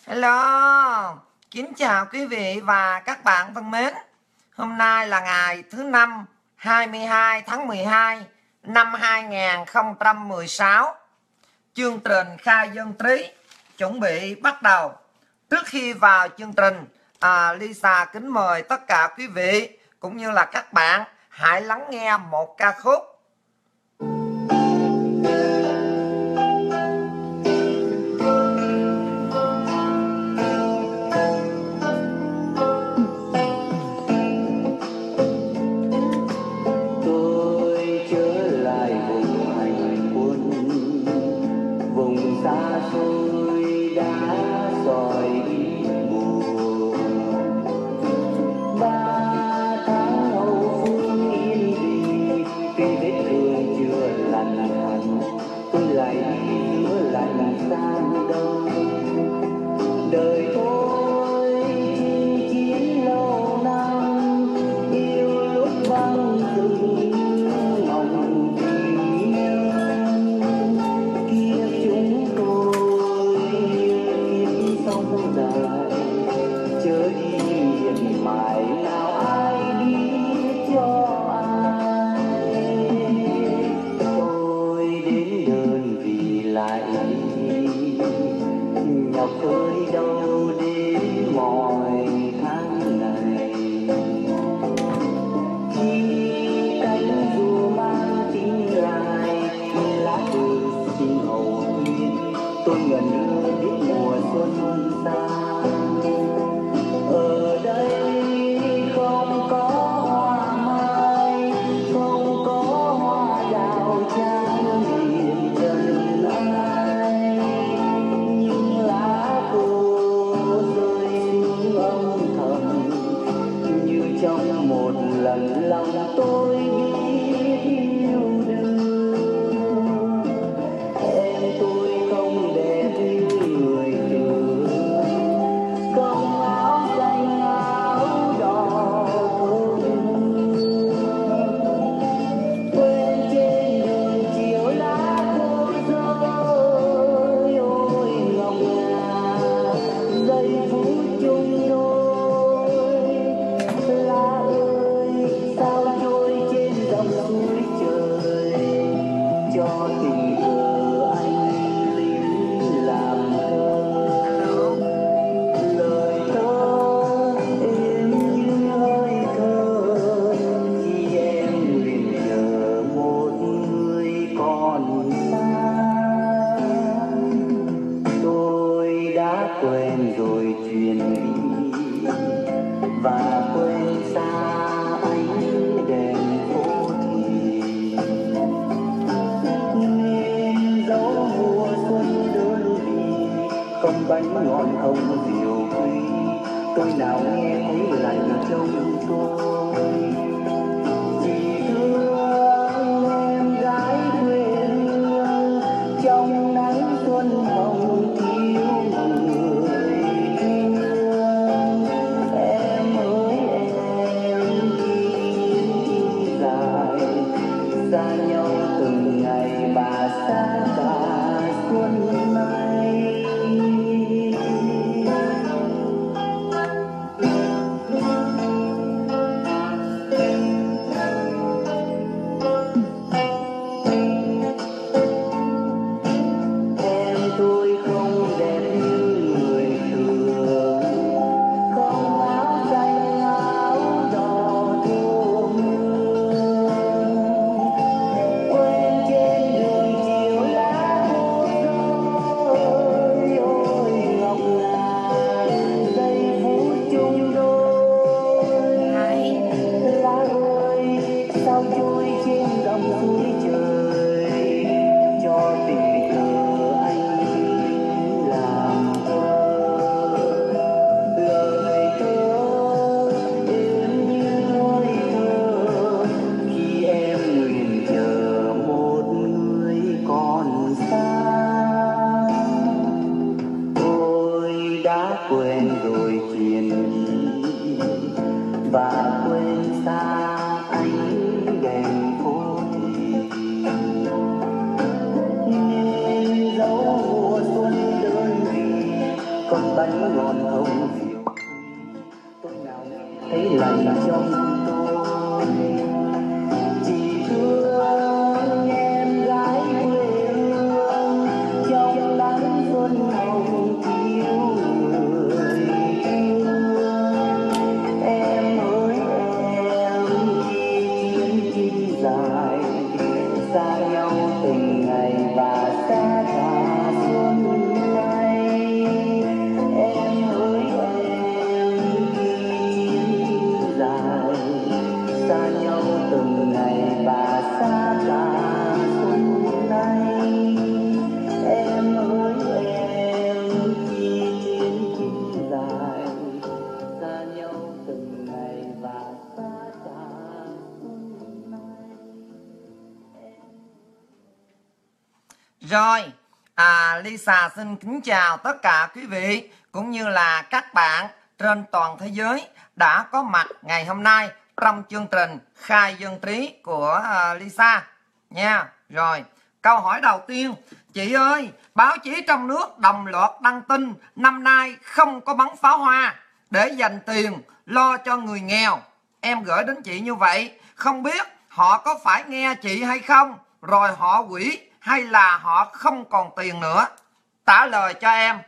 Hello, kính chào quý vị và các bạn thân mến. Hôm nay là ngày thứ Năm 22 tháng 12 năm 2016. Chương trình khai dân trí chuẩn bị bắt đầu. Trước khi vào chương trình, Lisa kính mời tất cả quý vị cũng như là các bạn hãy lắng nghe một ca khúc. con bánh ngọt hồng rượu tốt nào thấy lành trong tôi, chỉ thương em gái quê hương trong nắng xuân hồng thiếu người thương. Em ơi em chuyến đi dài xa nhau từng ngày và xa cả xuân nay. Em ơi em chuyến đi dài xa nhau từng ngày và xa cả xuân nay. Em ơi em chuyến đi dài xa nhau từng ngày và xa cả xuân nay. Rồi, Lisa xin kính chào tất cả quý vị cũng như là các bạn trên toàn thế giới đã có mặt ngày hôm nay trong chương trình Khai Dân Trí của Lisa nha. Rồi, câu hỏi đầu tiên, chị ơi, báo chí trong nước đồng loạt đăng tin năm nay không có bắn pháo hoa để dành tiền lo cho người nghèo. Em gửi đến chị như vậy, không biết họ có phải nghe chị hay không, rồi họ hủy hay là họ không còn tiền nữa? Trả lời cho em.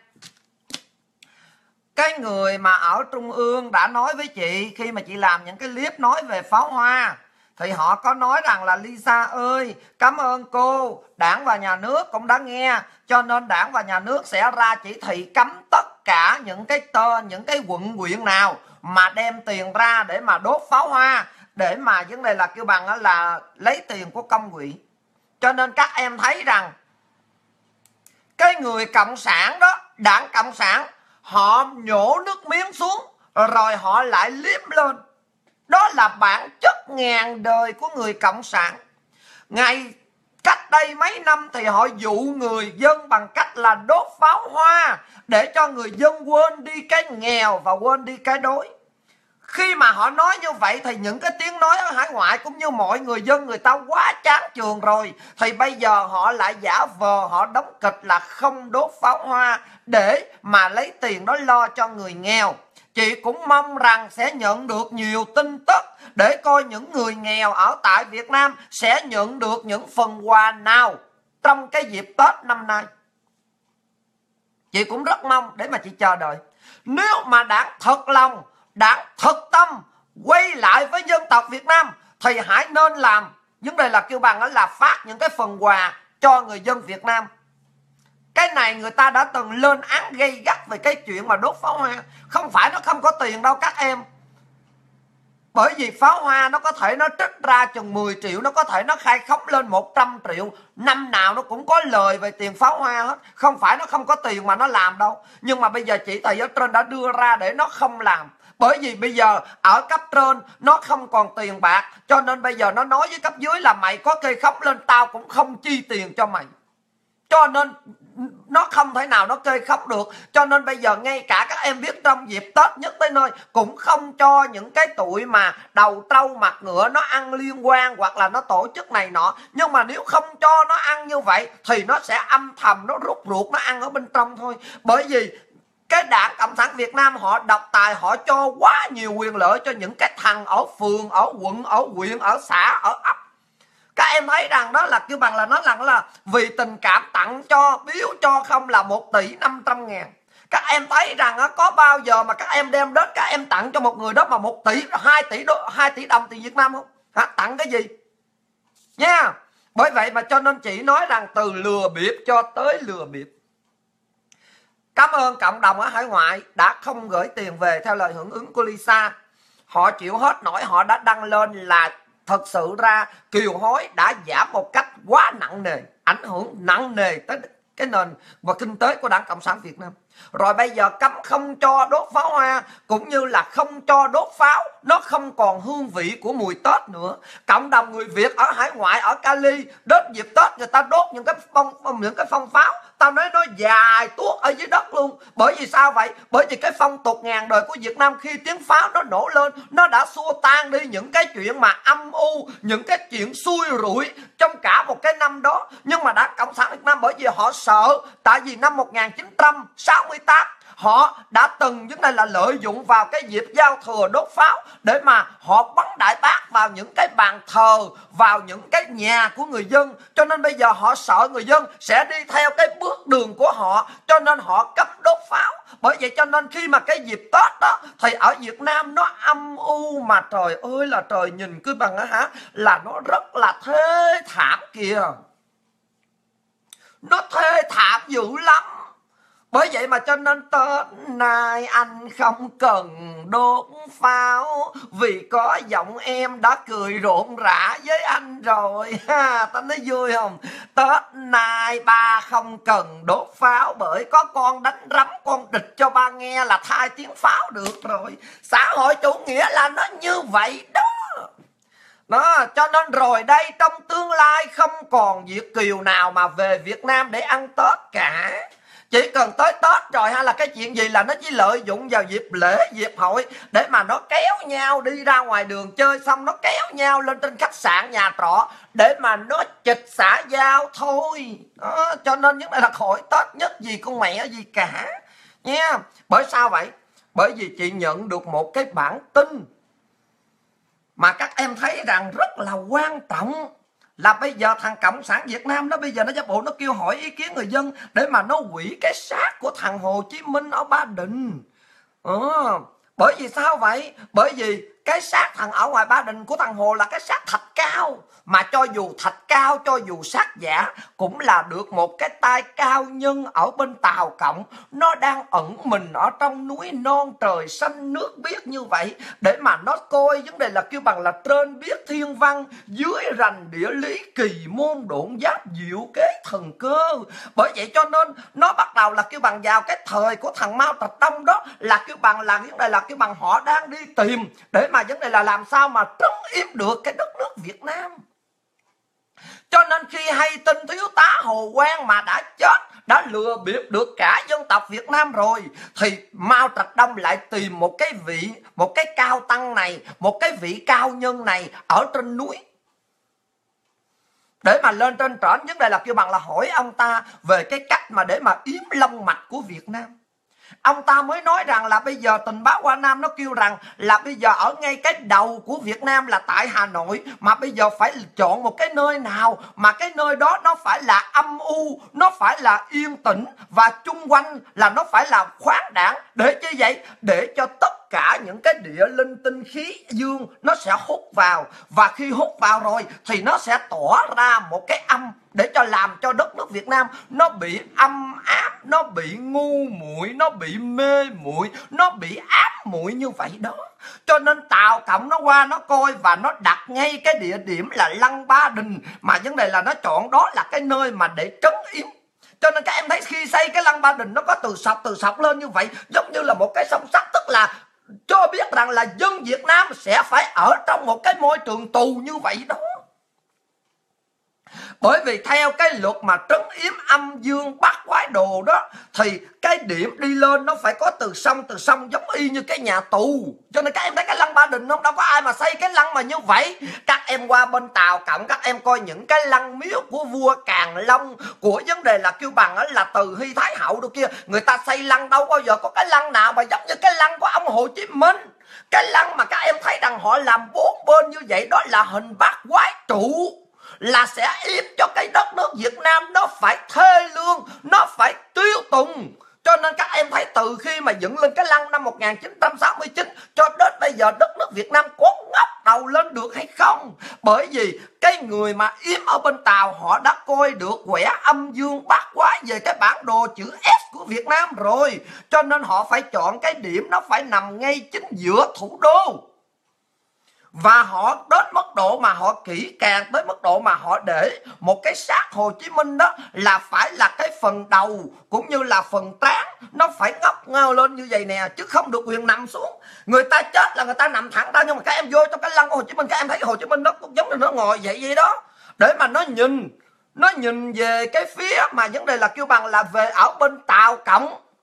Cái người mà ở Trung ương đã nói với chị khi mà chị làm những cái clip nói về pháo hoa, thì họ có nói rằng là Lisa ơi, cảm ơn cô, Đảng và Nhà nước cũng đã nghe, cho nên Đảng và Nhà nước sẽ ra chỉ thị cấm tất cả những cái tên, những cái quận huyện nào mà đem tiền ra để mà đốt pháo hoa, để mà vấn đề là kêu bằng là lấy tiền của công quỹ. Cho nên các em thấy rằng cái người cộng sản đó, Đảng Cộng sản, họ nhổ nước miếng xuống rồi họ lại liếm lên. Đó là bản chất ngàn đời của người cộng sản. Ngày cách đây mấy năm thì họ dụ người dân bằng cách là đốt pháo hoa để cho người dân quên đi cái nghèo và quên đi cái đói. Khi mà họ nói như vậy thì những cái tiếng nói ở hải ngoại cũng như mọi người dân người ta quá chán chường rồi, thì bây giờ họ lại giả vờ họ đóng kịch là không đốt pháo hoa để mà lấy tiền đó lo cho người nghèo. Chị cũng mong rằng sẽ nhận được nhiều tin tức để coi những người nghèo ở tại Việt Nam sẽ nhận được những phần quà nào trong cái dịp Tết năm nay. Chị cũng rất mong để mà chị chờ đợi. Nếu mà Đảng thật lòng, Đảng thật tâm quay lại với dân tộc Việt Nam thì hãy nên làm vấn đề là kêu bằng là phát những cái phần quà cho người dân Việt Nam. Cái này người ta đã từng lên án gay gắt về cái chuyện mà đốt pháo hoa. Không phải nó không có tiền đâu các em. Bởi vì pháo hoa nó có thể nó trích ra chừng 10 triệu, nó có thể nó khai khống lên 100 triệu. Năm nào nó cũng có lời về tiền pháo hoa hết. Không phải nó không có tiền mà nó làm đâu. Nhưng mà bây giờ chỉ thị ở trên đã đưa ra để nó không làm. Bởi vì bây giờ ở cấp trên nó không còn tiền bạc, cho nên bây giờ nó nói với cấp dưới là mày có kê khống lên tao cũng không chi tiền cho mày. Cho nên nó không thể nào nó kê khống được. Cho nên bây giờ ngay cả các em biết trong dịp Tết nhất tới nơi cũng không cho những cái tụi mà đầu trâu mặt ngựa nó ăn liên quan hoặc là nó tổ chức này nọ. Nhưng mà nếu không cho nó ăn như vậy thì nó sẽ âm thầm nó rút ruột nó ăn ở bên trong thôi. Bởi vì cái Đảng Cộng sản Việt Nam họ độc tài, họ cho quá nhiều quyền lợi cho những cái thằng ở phường, ở quận, ở huyện, ở xã, ở ấp. Các em thấy rằng đó là kêu bằng là nó là vì tình cảm tặng cho, biếu cho không là 1.500.000. Các em thấy rằng có bao giờ mà các em đem đến các em tặng cho một người đó mà 1 tỷ, 2 tỷ đồng tiền Việt Nam không? Hả? Tặng cái gì? Nha. Bởi vậy mà cho nên chị nói rằng từ lừa bịp cho tới lừa bịp. Cảm ơn cộng đồng ở hải ngoại đã không gửi tiền về theo lời hưởng ứng của Lisa. Họ chịu hết nổi, họ đã đăng lên là thật sự ra kiều hối đã giảm một cách quá nặng nề, ảnh hưởng nặng nề tới cái nền và kinh tế của Đảng Cộng sản Việt Nam. Rồi bây giờ cấm không cho đốt pháo hoa cũng như là không cho đốt pháo, nó không còn hương vị của mùi Tết nữa. Cộng đồng người Việt ở hải ngoại, ở Cali, đến dịp Tết người ta đốt những cái phong pháo, tao nói nó dài tuốt ở dưới đất luôn. Bởi vì sao vậy? Bởi vì cái phong tục ngàn đời của Việt Nam khi tiếng pháo nó nổ lên, nó đã xua tan đi những cái chuyện mà âm u, những cái chuyện xui rủi trong cả một cái năm đó. Nhưng mà Đảng Cộng sản Việt Nam bởi vì họ sợ, tại vì năm 1968 họ đã từng vấn đề là lợi dụng vào cái dịp giao thừa đốt pháo để mà họ bắn đại bác vào những cái bàn thờ, vào những cái nhà của người dân. Cho nên bây giờ họ sợ người dân sẽ đi theo cái bước đường của họ, cho nên họ cấm đốt pháo. Bởi vậy cho nên khi mà cái dịp Tết đó thì ở Việt Nam nó âm u mà trời ơi là trời, nhìn cứ bằng á là nó rất là thê thảm kìa. Nó thê thảm dữ lắm. Bởi vậy mà cho nên Tết nay anh không cần đốt pháo, vì có giọng em đã cười rộn rã với anh rồi. Ta nói vui không? Tết nay ba không cần đốt pháo, bởi có con đánh rắm con địch cho ba nghe là thay tiếng pháo được rồi. Xã hội chủ nghĩa là nó như vậy đó. Đó, cho nên rồi đây trong tương lai không còn Việt kiều nào mà về Việt Nam để ăn Tết cả. Chỉ cần tới Tết rồi hay là cái chuyện gì là nó chỉ lợi dụng vào dịp lễ, dịp hội để mà nó kéo nhau đi ra ngoài đường chơi, xong nó kéo nhau lên trên khách sạn, nhà trọ để mà nó chịch xã giao thôi. Đó, cho nên những này là khỏi Tết nhất gì con mẹ gì cả nha. Bởi sao vậy? Bởi vì chị nhận được một cái bản tin mà các em thấy rằng rất là quan trọng, là bây giờ thằng Cộng sản Việt Nam đó bây giờ nó giả bộ nó kêu hỏi ý kiến người dân để mà nó hủy cái xác của thằng Hồ Chí Minh ở Ba Đình. Bởi vì sao vậy? Bởi vì cái xác thằng ở ngoài Ba Đình của thằng Hồ là cái xác thạch cao, mà cho dù thạch cao, cho dù xác giả cũng là được một cái tay cao nhân ở bên Tàu Cộng, nó đang ẩn mình ở trong núi non trời xanh nước biếc như vậy để mà nó coi vấn đề là kêu bằng là trên biết thiên văn, dưới rành địa lý, kỳ môn độn giáp diệu kế thần cơ. Bởi vậy cho nên nó bắt đầu là kêu bằng vào cái thời của thằng Mao Trạch Đông đó là kêu bằng là vấn đề là kêu bằng họ đang đi tìm để mà vấn đề là làm sao mà trấn yếm được cái đất nước Việt Nam. Cho nên khi hay tin thiếu tá Hồ Quang mà đã chết, đã lừa bịp được cả dân tộc Việt Nam rồi, thì Mao Trạch Đông lại tìm một cái vị, một cái cao tăng này, một cái vị cao nhân này ở trên núi để mà lên trên trển vấn đề là kêu bằng là hỏi ông ta về cái cách mà để mà yếm long mạch của Việt Nam. Ông ta mới nói rằng là bây giờ tình báo Hoa Nam nó kêu rằng là bây giờ ở ngay cái đầu của Việt Nam là tại Hà Nội, mà bây giờ phải chọn một cái nơi nào mà cái nơi đó nó phải là âm u, nó phải là yên tĩnh và chung quanh là nó phải là khoáng đãng. Để như vậy, để cho tất cả những cái địa linh tinh khí dương nó sẽ hút vào, và khi hút vào rồi thì nó sẽ tỏa ra một cái âm để cho làm cho đất nước Việt Nam nó bị âm áp, nó bị ngu muội, nó bị mê muội, nó bị áp muội như vậy đó. Cho nên Tàu Cộng nó qua nó coi và nó đặt ngay cái địa điểm là Lăng Ba Đình, mà vấn đề là nó chọn đó là cái nơi mà để trấn yếm. Cho nên các em thấy khi xây cái Lăng Ba Đình nó có từ sọc lên như vậy, giống như là một cái song sắt, tức là cho biết rằng là dân Việt Nam sẽ phải ở trong một cái môi trường tù như vậy đó. Bởi vì theo cái luật mà trấn yếm âm dương bát quái đồ đó, thì cái điểm đi lên nó phải có từ sông giống y như cái nhà tù. Cho nên các em thấy cái Lăng Ba Đình không, đâu có ai mà xây cái lăng mà như vậy. Các em qua bên Tàu Cộng, các em coi những cái lăng miếu của vua Càn Long, của vấn đề là kêu bằng là Từ Hy Thái Hậu đâu kia, người ta xây lăng đâu bao giờ có cái lăng nào mà giống như cái lăng của ông Hồ Chí Minh. Cái lăng mà các em thấy rằng họ làm bốn bên như vậy đó là hình bát quái trụ, là sẽ yếm cho cái đất nước Việt Nam nó phải thê lương, nó phải tiêu tùng. Cho nên các em thấy từ khi mà dựng lên cái lăng năm 1969 cho đến bây giờ đất nước Việt Nam có ngóc đầu lên được hay không? Bởi vì cái người mà yếm ở bên Tàu họ đã coi được quẻ âm dương bát quái về cái bản đồ chữ S của Việt Nam rồi. Cho nên họ phải chọn cái điểm nó phải nằm ngay chính giữa thủ đô. Và họ đến mức độ mà họ kỹ càng tới mức độ mà họ để một cái xác Hồ Chí Minh đó là phải là cái phần đầu cũng như là phần trán nó phải ngóc ngao lên như vậy nè, chứ không được quyền nằm xuống. Người ta chết là người ta nằm thẳng ra, nhưng mà các em vô trong cái lăng của Hồ Chí Minh, các em thấy Hồ Chí Minh nó cũng giống như nó ngồi vậy đó, để mà nó nhìn về cái phía mà vấn đề là kêu bằng là về ở bên Tàu Cộng.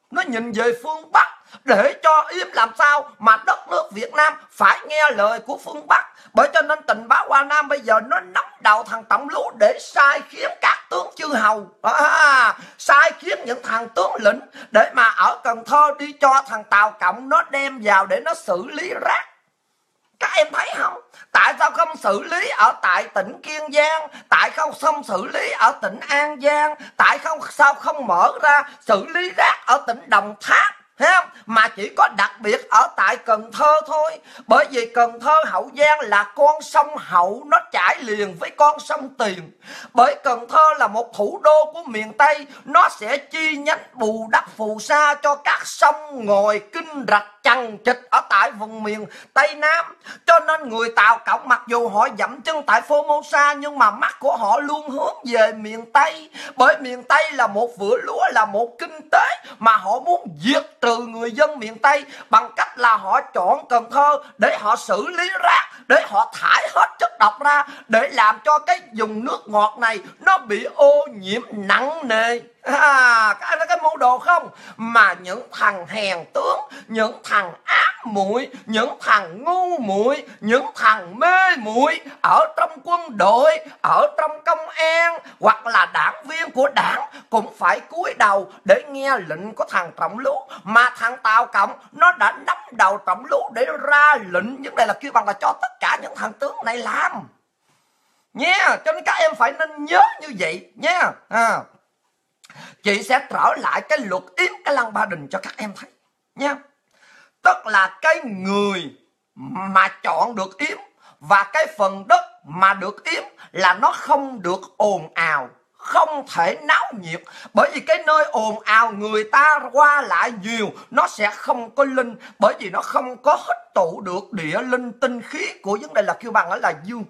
nó nhìn về phương Bắc để cho Yếm làm sao mà đất nước Việt Nam phải nghe lời của phương Bắc. Bởi cho nên tình báo Hoa Nam bây giờ nó nắm đầu thằng Tổng Lú để sai khiến các tướng chư hầu, sai khiến những thằng tướng lĩnh để mà ở Cần Thơ đi cho thằng Tàu Cộng nó đem vào để nó xử lý rác. Các em thấy không? Tại sao không xử lý ở tại tỉnh Kiên Giang? Tại không xử lý ở tỉnh An Giang? Tại sao không mở ra xử lý rác ở tỉnh Đồng Tháp? Thấy không? Mà chỉ có đặc biệt ở tại Cần Thơ thôi. Bởi vì Cần Thơ Hậu Giang là con sông Hậu, nó chảy liền với con sông Tiền. Bởi Cần Thơ là một thủ đô của miền Tây, nó sẽ chi nhánh bù đắp phù sa cho các sông ngòi kinh rạch chằng chịt ở tại vùng miền Tây Nam. Cho nên người Tàu Cộng mặc dù họ dậm chân tại Formosa nhưng mà mắt của họ luôn hướng về miền Tây. Bởi miền Tây là một vựa lúa, là một kinh tế mà họ muốn diệt trừ người dân miền Tây bằng cách là họ chọn Cần Thơ để họ xử lý rác, để họ thải hết chất độc ra, để làm cho cái vùng nước ngọt này nó bị ô nhiễm nặng nề. Các anh thấy cái mưu đồ không? Mà những thằng hèn tướng, những thằng ác muội, những thằng ngu muội, những thằng mê muội ở trong quân đội, ở trong công an hoặc là đảng viên của đảng cũng phải cúi đầu để nghe lệnh của thằng Trọng Lú. Mà thằng Tàu Cộng nó đã nắm đầu Trọng Lú để ra lệnh, vấn đề là kêu bằng là cho tất cả những thằng tướng này làm nha. Cho nên các em phải nên nhớ như vậy nha. Chị sẽ trở lại cái luật Yếm cái Lăng Ba Đình cho các em thấy nha. Tức là cái người mà chọn được Yếm và cái phần đất mà được Yếm là nó không được ồn ào, không thể náo nhiệt. Bởi vì cái nơi ồn ào người ta qua lại nhiều nó sẽ không có linh. Bởi vì nó không có hít tụ được địa linh tinh khí của vấn đề là kêu bằng là dương.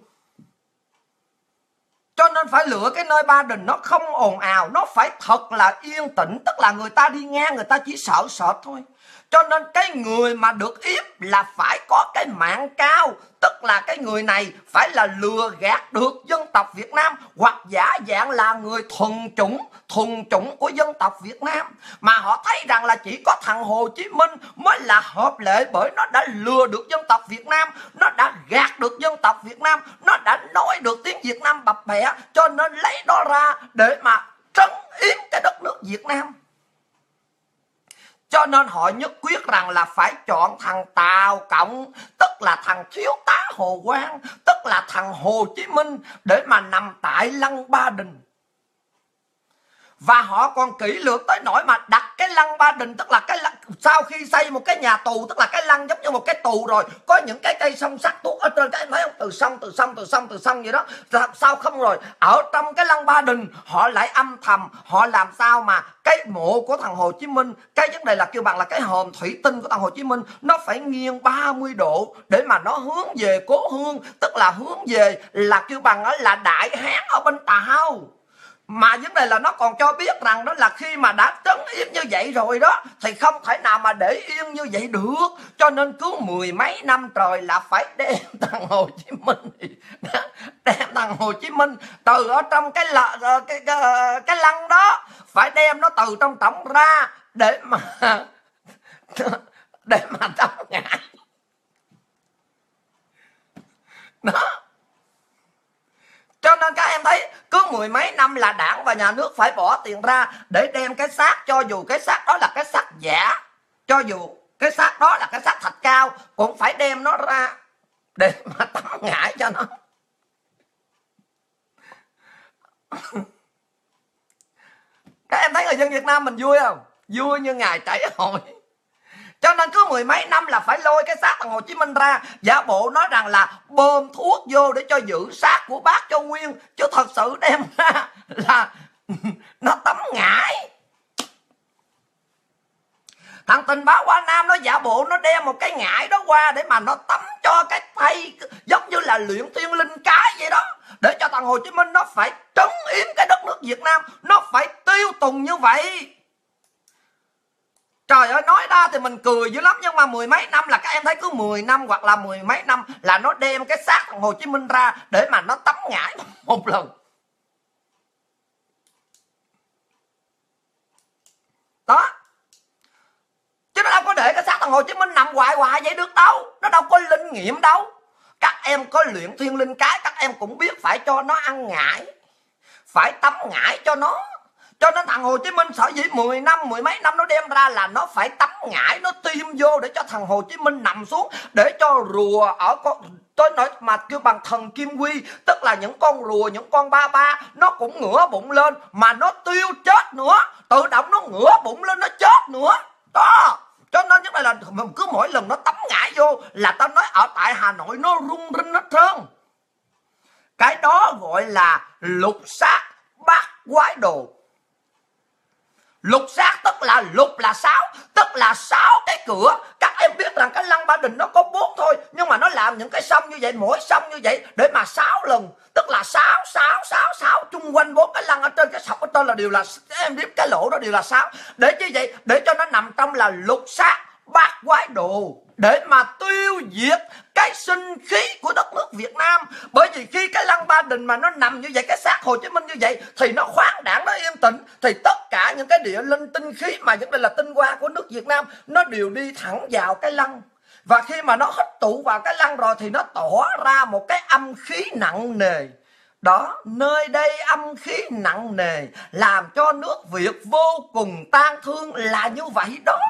Cho nên phải lựa cái nơi Ba Đình nó không ồn ào, nó phải thật là yên tĩnh. Tức là người ta đi ngang người ta chỉ sợ sệt thôi. Cho nên cái người mà được Yếm là phải có cái mạng cao. Tức là cái người này phải là lừa gạt được dân tộc Việt Nam, hoặc giả dạng là người thuần chủng của dân tộc Việt Nam. Mà họ thấy rằng là chỉ có thằng Hồ Chí Minh mới là hợp lệ, bởi nó đã lừa được dân tộc Việt Nam, nó đã gạt được dân tộc Việt Nam, nó đã nói được tiếng Việt Nam bập bẹ, cho nên lấy đó ra để mà trấn yếm cái đất nước Việt Nam. Cho nên họ nhất quyết rằng là phải chọn thằng Tàu Cộng, tức là thằng thiếu tá Hồ Quang, tức là thằng Hồ Chí Minh để mà nằm tại Lăng Ba Đình. Và họ còn kỹ lược tới nỗi mà đặt cái Lăng Ba Đình, tức là cái sau khi xây một cái nhà tù, tức là cái lăng giống như một cái tù rồi, có những cái cây song sắt tuốt ở trên, cái em thấy không? Từ sông vậy đó. Sao không rồi ở trong cái Lăng Ba Đình họ lại âm thầm, họ làm sao mà cái mộ của thằng Hồ Chí Minh, cái vấn đề là kêu bằng là cái hòm thủy tinh của thằng Hồ Chí Minh nó phải nghiêng 30 độ để mà nó hướng về cố hương, tức là hướng về là kêu bằng là Đại Hán ở bên Tàu. Mà vấn đề là nó còn cho biết rằng đó là khi mà đã trấn yếm như vậy rồi đó thì không thể nào mà để yên như vậy được. Cho nên cứ 10 mấy năm trời là phải đem thằng Hồ Chí Minh, đem thằng Hồ Chí Minh từ ở trong cái lăng đó, phải đem nó từ trong trỏng ra để mà đâm ngại đó. Cho nên các em thấy cứ 10 mấy năm là đảng và nhà nước phải bỏ tiền ra để đem cái xác, cho dù cái xác đó là cái xác giả, cho dù cái xác đó là cái xác thạch cao, cũng phải đem nó ra để mà tắm ngải cho nó. Các em thấy người dân Việt Nam mình vui không? Vui như ngày trải hội. Cho nên cứ 10 mấy năm là phải lôi cái xác thằng Hồ Chí Minh ra, giả bộ nói rằng là bơm thuốc vô để cho giữ xác của bác cho nguyên, chứ thật sự đem ra là nó tắm ngải. Thằng tình báo Hoa Nam nó giả bộ nó đem một cái ngải đó qua để mà nó tắm cho cái thây, giống như là luyện tiên linh cái vậy đó, để cho thằng Hồ Chí Minh nó phải trấn yếm cái đất nước Việt Nam, nó phải tiêu tùng như vậy. Trời ơi, nói ra thì mình cười dữ lắm, nhưng mà 10 mấy năm là các em thấy cứ 10 năm hoặc là 10 mấy năm là nó đem cái xác thằng Hồ Chí Minh ra để mà nó tắm ngải một lần. Đó. thằng Hồ Chí Minh nằm hoài hoài vậy được đâu, nó đâu có linh nghiệm đâu. Các em có luyện thiên linh cái, các em cũng biết phải cho nó ăn ngải, phải tắm ngải cho nó. Cho nên thằng Hồ Chí Minh sở dĩ 10 năm, mười mấy năm nó đem ra là nó phải tắm ngải, nó tiêm vô để cho thằng Hồ Chí Minh nằm xuống, để cho rùa ở tôi nói mà kêu bằng thần kim quy, tức là những con rùa, những con ba ba nó cũng ngửa bụng lên mà nó tiêu chết nữa, tự động nó ngửa bụng lên nó chết nữa đó. Cho nên như này là cứ mỗi lần nó tắm ngải vô là tao nói ở tại Hà Nội nó rung rinh hết trơn. Cái đó gọi là lục sát bát quái đồ. Lục sát tức là lục là 6, tức là 6 cái cửa. Các em biết rằng cái lăng Ba Đình nó có 4 thôi, nhưng mà nó làm những cái sông như vậy, mỗi sông như vậy để mà 6 lần, tức là 6 chung quanh 4 cái lăng ở trên cái sọc ở trên là đều là, em biết cái lỗ đó đều là 6. Để như vậy, để cho nó nằm trong là lục sát bát quái đồ, để mà tiêu diệt cái sinh khí của đất nước Việt Nam. Bởi vì khi cái lăng Ba Đình mà nó nằm như vậy, cái xác Hồ Chí Minh như vậy, thì nó khoáng đảng, nó yên tĩnh, thì tất cả những cái địa linh tinh khí mà những đây là tinh hoa của nước Việt Nam nó đều đi thẳng vào cái lăng. Và khi mà nó hít tụ vào cái lăng rồi thì nó tỏ ra một cái âm khí nặng nề. Đó, nơi đây âm khí nặng nề làm cho nước Việt vô cùng tang thương là như vậy đó.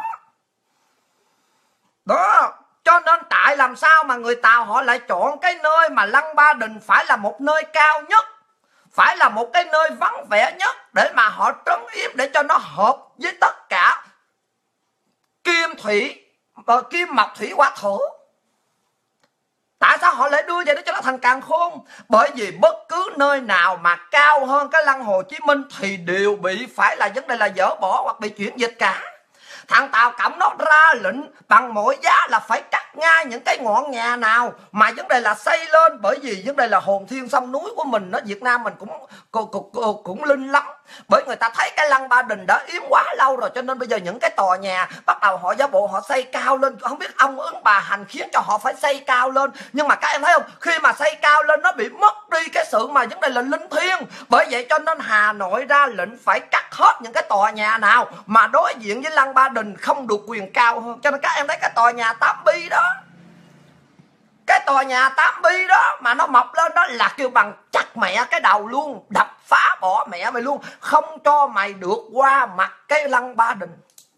Đó, cho nên tại làm sao mà người Tàu họ lại chọn cái nơi mà lăng Ba Đình phải là một nơi cao nhất, phải là một cái nơi vắng vẻ nhất để mà họ trấn yếm, để cho nó hợp với tất cả kim mộc thủy hỏa thổ. Tại sao họ lại đưa vậy để cho nó thành càn khôn? Bởi vì bất cứ nơi nào mà cao hơn cái lăng Hồ Chí Minh thì đều bị phải là vấn đề là dỡ bỏ hoặc bị chuyển dịch cả. Thằng Tàu Cộng nó ra lệnh bằng mọi giá là phải cắt ngay những cái ngọn nhà nào mà vấn đề là xây lên. Bởi vì vấn đề là hồn thiên sông núi của mình ở Việt Nam mình cũng linh lắm. Bởi người ta thấy cái lăng Ba Đình đã yếm quá lâu rồi, cho nên bây giờ những cái tòa nhà bắt đầu họ giả bộ họ xây cao lên. Không biết ông ứng bà hành khiến cho họ phải xây cao lên. Nhưng mà các em thấy không, khi mà xây cao lên nó bị mất đi cái sự mà vấn đề là linh thiêng. Bởi vậy cho nên Hà Nội ra lệnh phải cắt hết những cái tòa nhà nào mà đối diện với lăng Ba Đình không được quyền cao hơn. Cho nên các em thấy cái tòa nhà 8 bi đó, cái tòa nhà 8 bi đó mà nó mọc lên đó là kêu bằng chặt mẹ cái đầu luôn, đập phá bỏ mẹ mày luôn, không cho mày được qua mặt cái lăng Ba Đình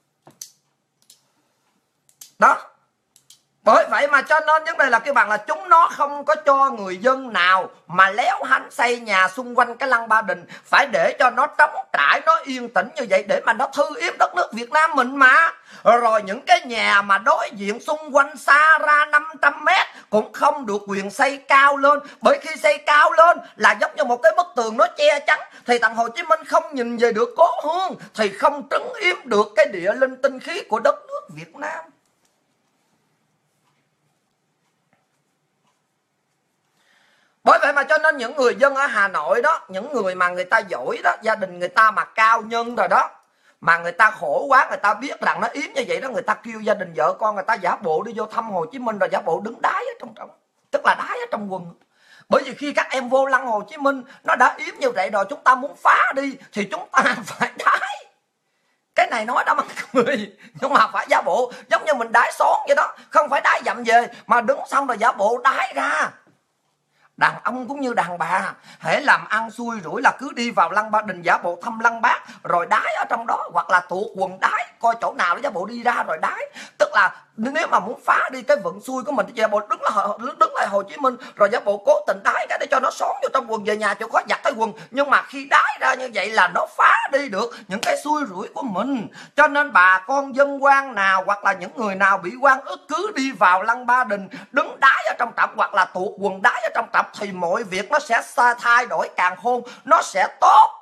đó. Bởi vậy mà cho nên vấn đề là kêu bằng là chúng nó không có cho người dân nào mà léo hánh xây nhà xung quanh cái lăng Ba Đình, phải để cho nó trống trải, nó yên tĩnh như vậy để mà nó thư yếm đất nước Việt Nam mình mà. Rồi những cái nhà mà đối diện xung quanh xa ra 500 mét cũng không được quyền xây cao lên. Bởi khi xây cao lên là giống như một cái bức tường nó che chắn, thì thằng Hồ Chí Minh không nhìn về được cố hương, thì không trấn yếm được cái địa linh tinh khí của đất nước Việt Nam. Bởi vậy mà cho nên những người dân ở Hà Nội đó, những người mà người ta giỏi đó, gia đình người ta mà cao nhân rồi đó, mà người ta khổ quá, người ta biết rằng nó yếm như vậy đó, người ta kêu gia đình vợ con người ta giả bộ đi vô thăm Hồ Chí Minh rồi giả bộ đứng đái ở trong, tức là đái ở trong quần. Bởi vì khi các em vô lăng Hồ Chí Minh nó đã yếm như vậy rồi, chúng ta muốn phá đi thì chúng ta phải đái. Cái này nói đã mắc cười, nhưng mà phải giả bộ giống như mình đái xón vậy đó, không phải đái dặm về mà đứng xong rồi giả bộ đái ra. Đàn ông cũng như đàn bà, hễ làm ăn xui rủi là cứ đi vào lăng Ba Đình giả bộ thăm lăng Bác rồi đái ở trong đó, hoặc là tuột quần đái, coi chỗ nào để giả bộ đi ra rồi đái. Tức là nếu mà muốn phá đi cái vận xui của mình thì giả bộ đứng lại Hồ Chí Minh rồi giả bộ cố tình đái cái để cho nó xón vô trong quần, về nhà chịu khó giặt cái quần. Nhưng mà khi đái ra như vậy là nó phá đi được những cái xui rủi của mình. Cho nên bà con dân quan nào hoặc là những người nào bị oan ức cứ đi vào lăng Ba Đình đứng đái ở trong trαπh hoặc là tuột quần đái ở trong traph thì mọi việc nó sẽ thay đổi càn khôn, nó sẽ tốt,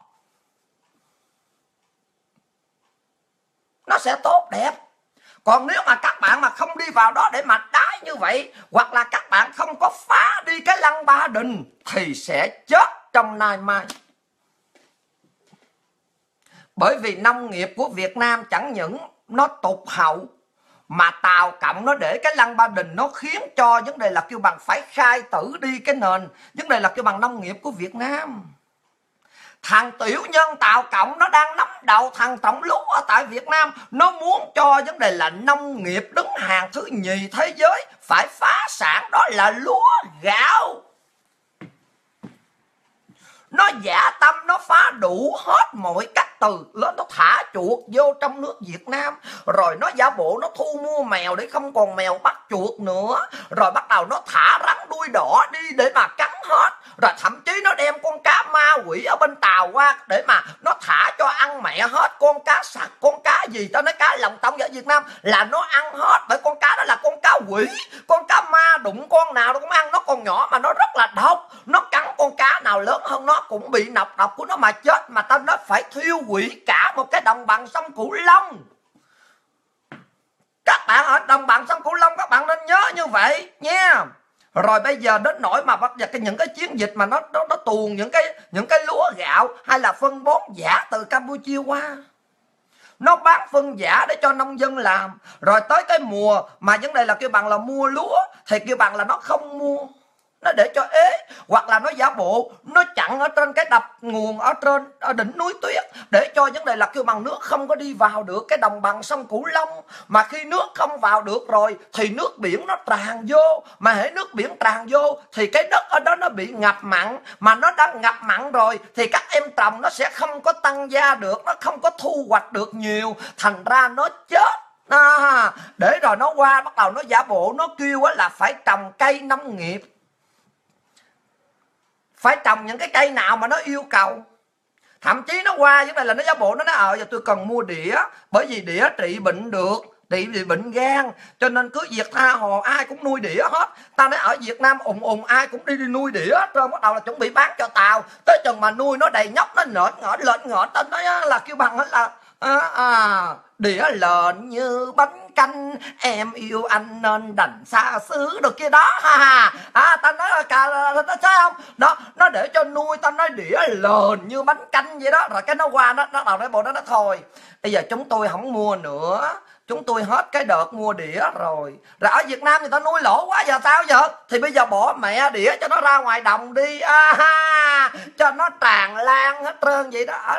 nó sẽ tốt đẹp. Còn nếu mà các bạn mà không đi vào đó để mà đái như vậy, hoặc là các bạn không có phá đi cái lăng Ba Đình thì sẽ chết trong nay mai. Bởi vì nông nghiệp của Việt Nam chẳng những nó tụt hậu, mà Tàu Cộng nó để cái lăng Ba Đình nó khiến cho vấn đề là kêu bằng phải khai tử đi cái nền vấn đề là kêu bằng nông nghiệp của Việt Nam. thằng tiểu nhân Tàu Cộng nó đang nắm đầu thằng trồng lúa ở tại Việt Nam. Nó muốn cho vấn đề là nông nghiệp đứng hàng thứ nhì thế giới, phải phá sản, đó là lúa gạo. Nó giả tâm, nó phá đủ hết mọi cách từ lên, nó thả chuột vô trong nước Việt Nam, rồi nó giả bộ nó thu mua mèo để không còn mèo bắt chuột nữa, rồi bắt đầu nó thả rắn đuôi đỏ đi để mà cắn hết, rồi thậm chí nó đem con cá ma quỷ ở bên Tàu qua để mà nó thả cho ăn mẹ hết. Con cá sặc, con cá gì tao nói cá lòng tông ở Việt Nam là nó ăn hết, bởi con cá đó là con cá quỷ, con cá ma, đụng con nào nó cũng ăn. Nó còn nhỏ mà nó rất là độc, nó cắn con cá nào lớn hơn nó cũng bị nọc độc của nó mà chết. Mà tao nói phải thiêu hủy cả một cái đồng bằng sông Cửu Long. Các bạn ở đồng bằng sông Cửu Long các bạn nên nhớ như vậy nha. Rồi bây giờ đến nỗi mà bắt giờ những cái chiến dịch mà nó tuồn những cái lúa gạo hay là phân bón giả từ Campuchia qua, nó bán phân giả để cho nông dân làm. Rồi tới cái mùa mà vấn đề là kêu bằng là mua lúa thì kêu bằng là nó không mua, nó để cho ế, hoặc là nó giả bộ nó chặn ở trên cái đập nguồn ở đỉnh núi tuyết để cho vấn đề là kêu bằng nước không có đi vào được cái đồng bằng sông Cửu Long. Mà khi nước không vào được rồi thì nước biển nó tràn vô, mà hễ nước biển tràn vô thì cái đất ở đó nó bị ngập mặn, mà nó đã ngập mặn rồi thì các em trồng nó sẽ không có tăng gia được, nó không có thu hoạch được nhiều, thành ra nó chết. Để rồi nó qua bắt đầu nó giả bộ nó kêu là phải trồng cây nông nghiệp, phải trồng những cái cây nào mà nó yêu cầu. Thậm chí nó qua vấn đề là nó giả bộ nó nói giờ tôi cần mua đĩa, bởi vì đĩa trị bệnh được, trị bệnh gan, cho nên cứ việc tha hồ ai cũng nuôi đĩa hết. Ta nói ở Việt Nam ùng ai cũng đi nuôi đĩa hết trơn, bắt đầu là chuẩn bị bán cho Tàu. Tới chừng mà nuôi nó đầy nhóc, nó ngỡn lệnh tên nói là kêu bằng là đĩa lợn như bánh canh, em yêu anh nên đành xa xứ được kia đó. Ta nói là ta thấy không đó, nó để cho nuôi, ta nói đĩa lợn như bánh canh vậy đó. Rồi cái nó qua nó đầu cái bộ đó nó thôi, bây giờ chúng tôi không mua nữa, chúng tôi hết cái đợt mua đĩa rồi. Rồi ở Việt Nam người ta nuôi lỗ quá, giờ sao giờ? Thì bây giờ bỏ mẹ đĩa cho nó ra ngoài đồng đi, cho nó tràn lan hết trơn vậy đó.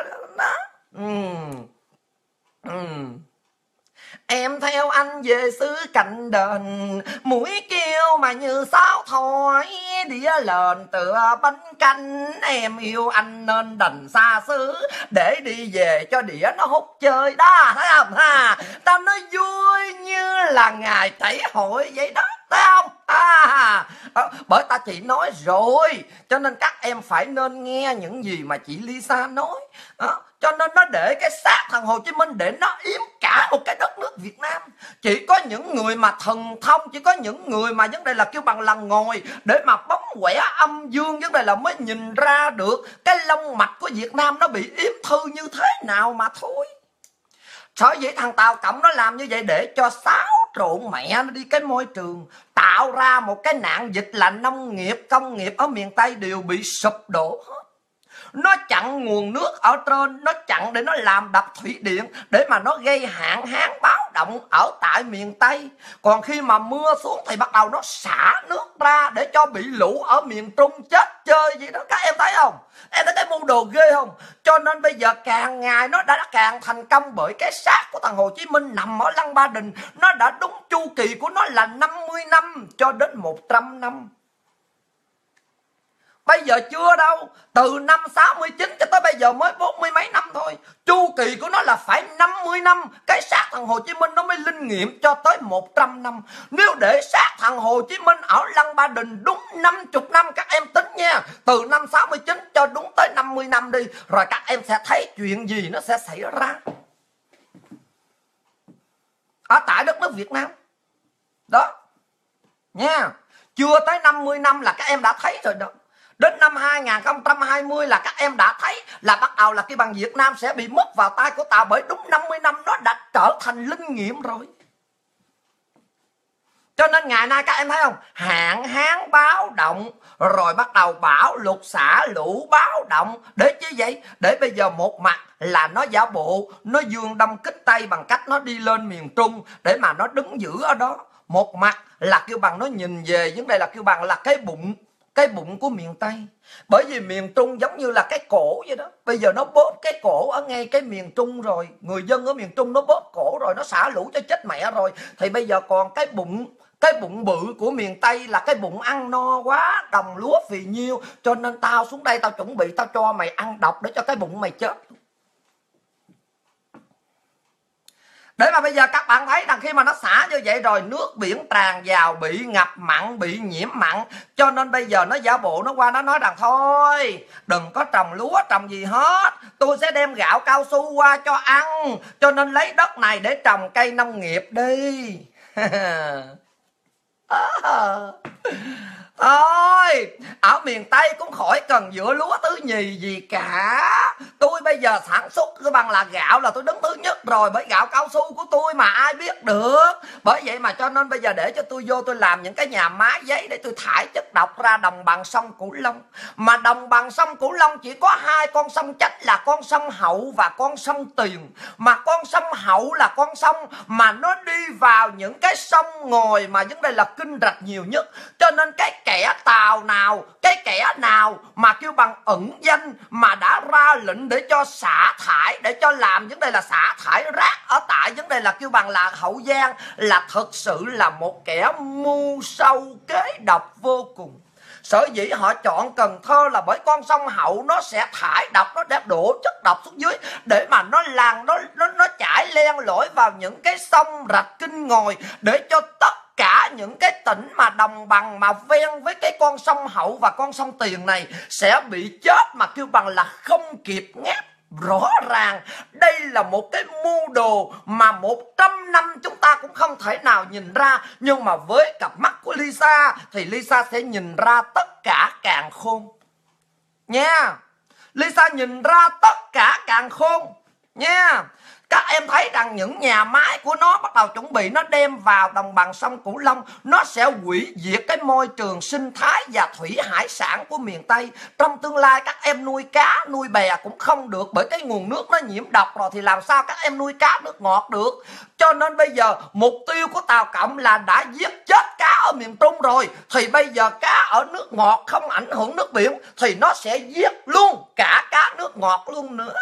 Em theo anh về xứ cạnh đền, mũi kêu mà như sáo thổi, đĩa lợn tựa bánh canh, em yêu anh nên đành xa xứ để đi về cho đĩa nó hút chơi đó, thấy không ha? Tao nói vui như là ngày tẩy hội vậy đó, thấy không? Bởi ta chị nói rồi, cho nên các em phải nên nghe những gì mà chị Lisa nói. Cho nên nó để cái xác thằng Hồ Chí Minh để nó yếm cả một cái đất nước Việt Nam. Chỉ có những người mà thần thông, chỉ có những người mà vấn đề là kêu bằng là ngồi để mà bấm quẻ âm dương, vấn đề là mới nhìn ra được cái lông mạch của Việt Nam nó bị yếm thư như thế nào mà thôi. Sở dĩ thằng Tàu Cộng nó làm như vậy để cho xáo trộn mẹ nó đi cái môi trường, tạo ra một cái nạn dịch là nông nghiệp, công nghiệp ở miền Tây đều bị sụp đổ hết. Nó chặn nguồn nước ở trên, nó chặn để nó làm đập thủy điện để mà nó gây hạn hán báo động ở tại miền Tây. Còn khi mà mưa xuống thì bắt đầu nó xả nước ra để cho bị lũ ở miền Trung chết chơi gì đó. Các em thấy không? Em thấy cái mưu đồ ghê không? Cho nên bây giờ càng ngày nó đã càng thành công, bởi cái xác của thằng Hồ Chí Minh nằm ở Lăng Ba Đình. Nó đã đúng chu kỳ của nó là 50 năm cho đến 100 năm. Bây giờ chưa đâu, từ năm 69 cho tới bây giờ mới 40 mấy năm thôi. Chu kỳ của nó là phải 50 năm, cái xác thằng Hồ Chí Minh nó mới linh nghiệm cho tới 100 năm. Nếu để xác thằng Hồ Chí Minh ở Lăng Ba Đình đúng 50 năm, các em tính nha, từ năm 69 cho đúng tới 50 năm đi, rồi các em sẽ thấy chuyện gì nó sẽ xảy ra ở tại đất nước Việt Nam. Đó, nha, chưa tới 50 năm là các em đã thấy rồi đó. Đến năm 2020 là các em đã thấy là bắt đầu là cái bằng Việt Nam sẽ bị mất vào tay của Tàu, bởi đúng 50 năm nó đã trở thành linh nghiệm rồi. Cho nên ngày nay các em thấy không? Hạn hán báo động, rồi bắt đầu bão lụt xả lũ báo động. Để chứ vậy? Để bây giờ một mặt là nó giả bộ, nó dương đông kích tây bằng cách nó đi lên miền Trung để mà nó đứng giữ ở đó. Một mặt là kêu bằng nó nhìn về vấn đề là kêu bằng là cái bụng cái bụng của miền Tây. Bởi vì miền Trung giống như là cái cổ vậy đó. Bây giờ nó bóp cái cổ ở ngay cái miền Trung rồi. Người dân ở miền Trung nó bóp cổ rồi, nó xả lũ cho chết mẹ rồi. Thì bây giờ còn cái bụng bự của miền Tây là cái bụng ăn no quá, đồng lúa phì nhiêu. Cho nên tao xuống đây tao chuẩn bị tao cho mày ăn độc để cho cái bụng mày chết. Để mà bây giờ các bạn thấy rằng khi mà nó xả như vậy rồi, nước biển tràn vào, bị ngập mặn, bị nhiễm mặn. Cho nên bây giờ nó giả bộ nó qua nó nói rằng thôi đừng có trồng lúa trồng gì hết, tôi sẽ đem gạo cao su qua cho ăn. Cho nên lấy đất này để trồng cây nông nghiệp đi. Thôi ở miền Tây cũng khỏi cần giữa lúa thứ nhì gì cả. Tôi bây giờ sản xuất cái bằng là gạo là tôi đứng thứ nhất rồi, bởi gạo cao su của tôi mà ai biết được. Bởi vậy mà cho nên bây giờ để cho tôi vô tôi làm những cái nhà máy giấy để tôi thải chất độc ra đồng bằng sông Cửu Long. Mà đồng bằng sông Cửu Long chỉ có hai con sông chách là con sông Hậu và con sông Tiền. Mà con sông Hậu là con sông mà nó đi vào những cái sông ngòi mà vấn đề là kinh rạch nhiều nhất. Cho nên cái kẻ tàu nào, cái kẻ nào mà kêu bằng ẩn danh mà đã ra lệnh để cho xả thải, để cho làm vấn đề là xả thải rác ở tại vấn đề là kêu bằng là Hậu Giang, là thực sự là một kẻ mưu sâu kế độc vô cùng. Sở dĩ họ chọn Cần Thơ là bởi con sông Hậu nó sẽ thải độc, nó đẹp đổ chất độc xuống dưới để mà nó làng nó chảy len lỏi vào những cái sông rạch kinh ngòi, để cho tất cả những cái tỉnh mà đồng bằng mà ven với cái con sông Hậu và con sông Tiền này sẽ bị chết mà kêu bằng là không kịp ngáp. Rõ ràng đây là một cái mưu đồ mà 100 năm chúng ta cũng không thể nào nhìn ra. Nhưng mà với cặp mắt của Lisa thì Lisa sẽ nhìn ra tất cả càn khôn nha. Lisa nhìn ra tất cả càn khôn nha. Các em thấy rằng những nhà máy của nó bắt đầu chuẩn bị nó đem vào đồng bằng sông Cửu Long, nó sẽ hủy diệt cái môi trường sinh thái và thủy hải sản của miền Tây. Trong tương lai các em nuôi cá, nuôi bè cũng không được, bởi cái nguồn nước nó nhiễm độc rồi thì làm sao các em nuôi cá nước ngọt được. Cho nên bây giờ mục tiêu của Tàu Cộng là đã giết chết cá ở miền Trung rồi, thì bây giờ cá ở nước ngọt không ảnh hưởng nước biển thì nó sẽ giết luôn cả cá nước ngọt luôn nữa.